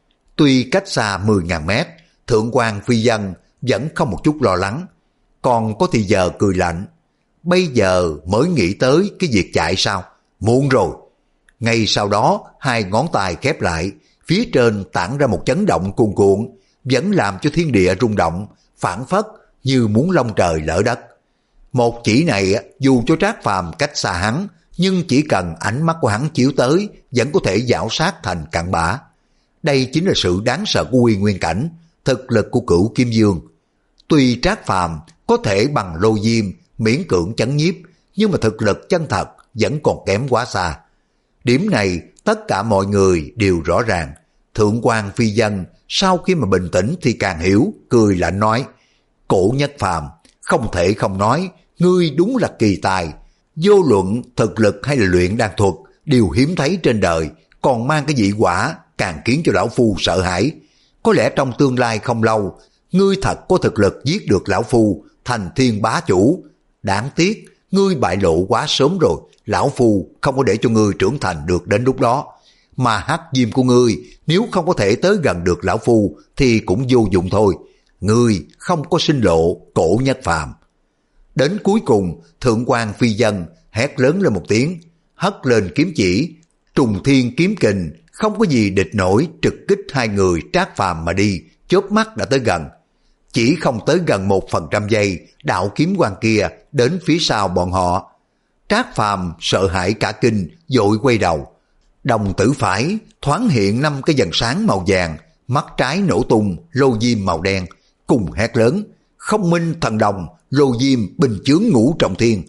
Tuy cách xa mười ngàn mét, Thượng quan Phi Dân vẫn không một chút lo lắng, còn có thì giờ cười lạnh. Bây giờ mới nghĩ tới cái việc chạy sao? Muộn rồi. Ngay sau đó, hai ngón tay khép lại, phía trên tản ra một chấn động cuồn cuộn, vẫn làm cho thiên địa rung động, phảng phất như muốn long trời lỡ đất. Một chỉ này dù cho Trác Phàm cách xa hắn, nhưng chỉ cần ánh mắt của hắn chiếu tới, vẫn có thể giảo sát thành cặn bã. Đây chính là sự đáng sợ của quy nguyên cảnh, thực lực của Cửu Kiếm Dương. Tuy Trác Phàm có thể bằng lô diêm miễn cưỡng chấn nhiếp, nhưng mà thực lực chân thật vẫn còn kém quá xa. Điểm này tất cả mọi người đều rõ ràng. Thượng quan Phi Dân sau khi mà bình tĩnh thì càng hiểu, cười lạnh nói: Cổ Nhất Phàm, không thể không nói, ngươi đúng là kỳ tài. Vô luận thực lực hay là luyện đan thuật đều hiếm thấy trên đời, còn mang cái dị quả càng khiến cho lão phu sợ hãi. Có lẽ trong tương lai không lâu, ngươi thật có thực lực giết được lão phu thành thiên bá chủ. Đáng tiếc, ngươi bại lộ quá sớm rồi, lão phu không có để cho ngươi trưởng thành được đến lúc đó. Mà hắc diêm của ngươi nếu không có thể tới gần được lão phu thì cũng vô dụng thôi. Ngươi không có sinh lộ, Cổ Nhất Phàm. Đến cuối cùng, Thượng quan Phi Dân hét lớn lên một tiếng, hất lên kiếm chỉ, trùng thiên kiếm kình, không có gì địch nổi, trực kích hai người Trác Phàm mà đi, chớp mắt đã tới gần. Chỉ không tới gần một phần trăm giây, đạo kiếm quang kia đến phía sau bọn họ. Trác Phàm sợ hãi cả kinh, vội quay đầu. Đồng tử phải thoáng hiện năm cái vầng sáng màu vàng, mắt trái nổ tung lô diêm màu đen, cùng hét lớn: Không minh thần đồng, lô diêm bình chướng ngũ trọng thiên.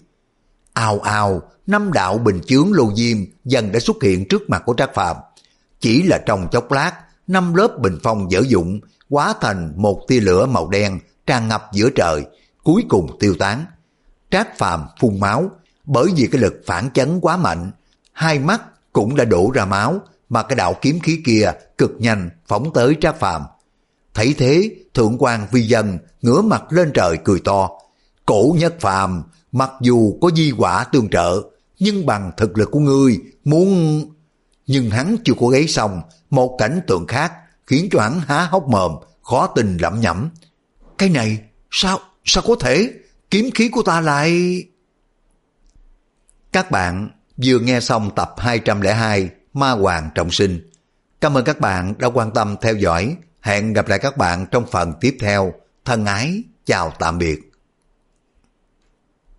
Ào ào, năm đạo bình chướng lô diêm dần đã xuất hiện trước mặt của Trác Phàm. Chỉ là trong chốc lát, năm lớp bình phong dở dụng, hóa thành một tia lửa màu đen tràn ngập giữa trời, cuối cùng tiêu tán. Trác Phàm phun máu, bởi vì cái lực phản chấn quá mạnh, hai mắt cũng đã đổ ra máu, mà cái đạo kiếm khí kia cực nhanh phóng tới Trác Phàm. Thấy thế, Thượng quan Phi Dân ngửa mặt lên trời cười to: Cổ Nhất Phàm, mặc dù có di quả tương trợ, nhưng bằng thực lực của ngươi muốn... Nhưng hắn chưa có gáy xong, một cảnh tượng khác khiến cho hắn há hốc mồm, khó tin lẩm nhẩm. Cái này, sao, sao có thể? Kiếm khí của ta lại... Các bạn vừa nghe xong tập hai trăm lẻ hai Ma Hoàng Trọng Sinh. Cảm ơn các bạn đã quan tâm theo dõi. Hẹn gặp lại các bạn trong phần tiếp theo. Thân ái, chào tạm biệt.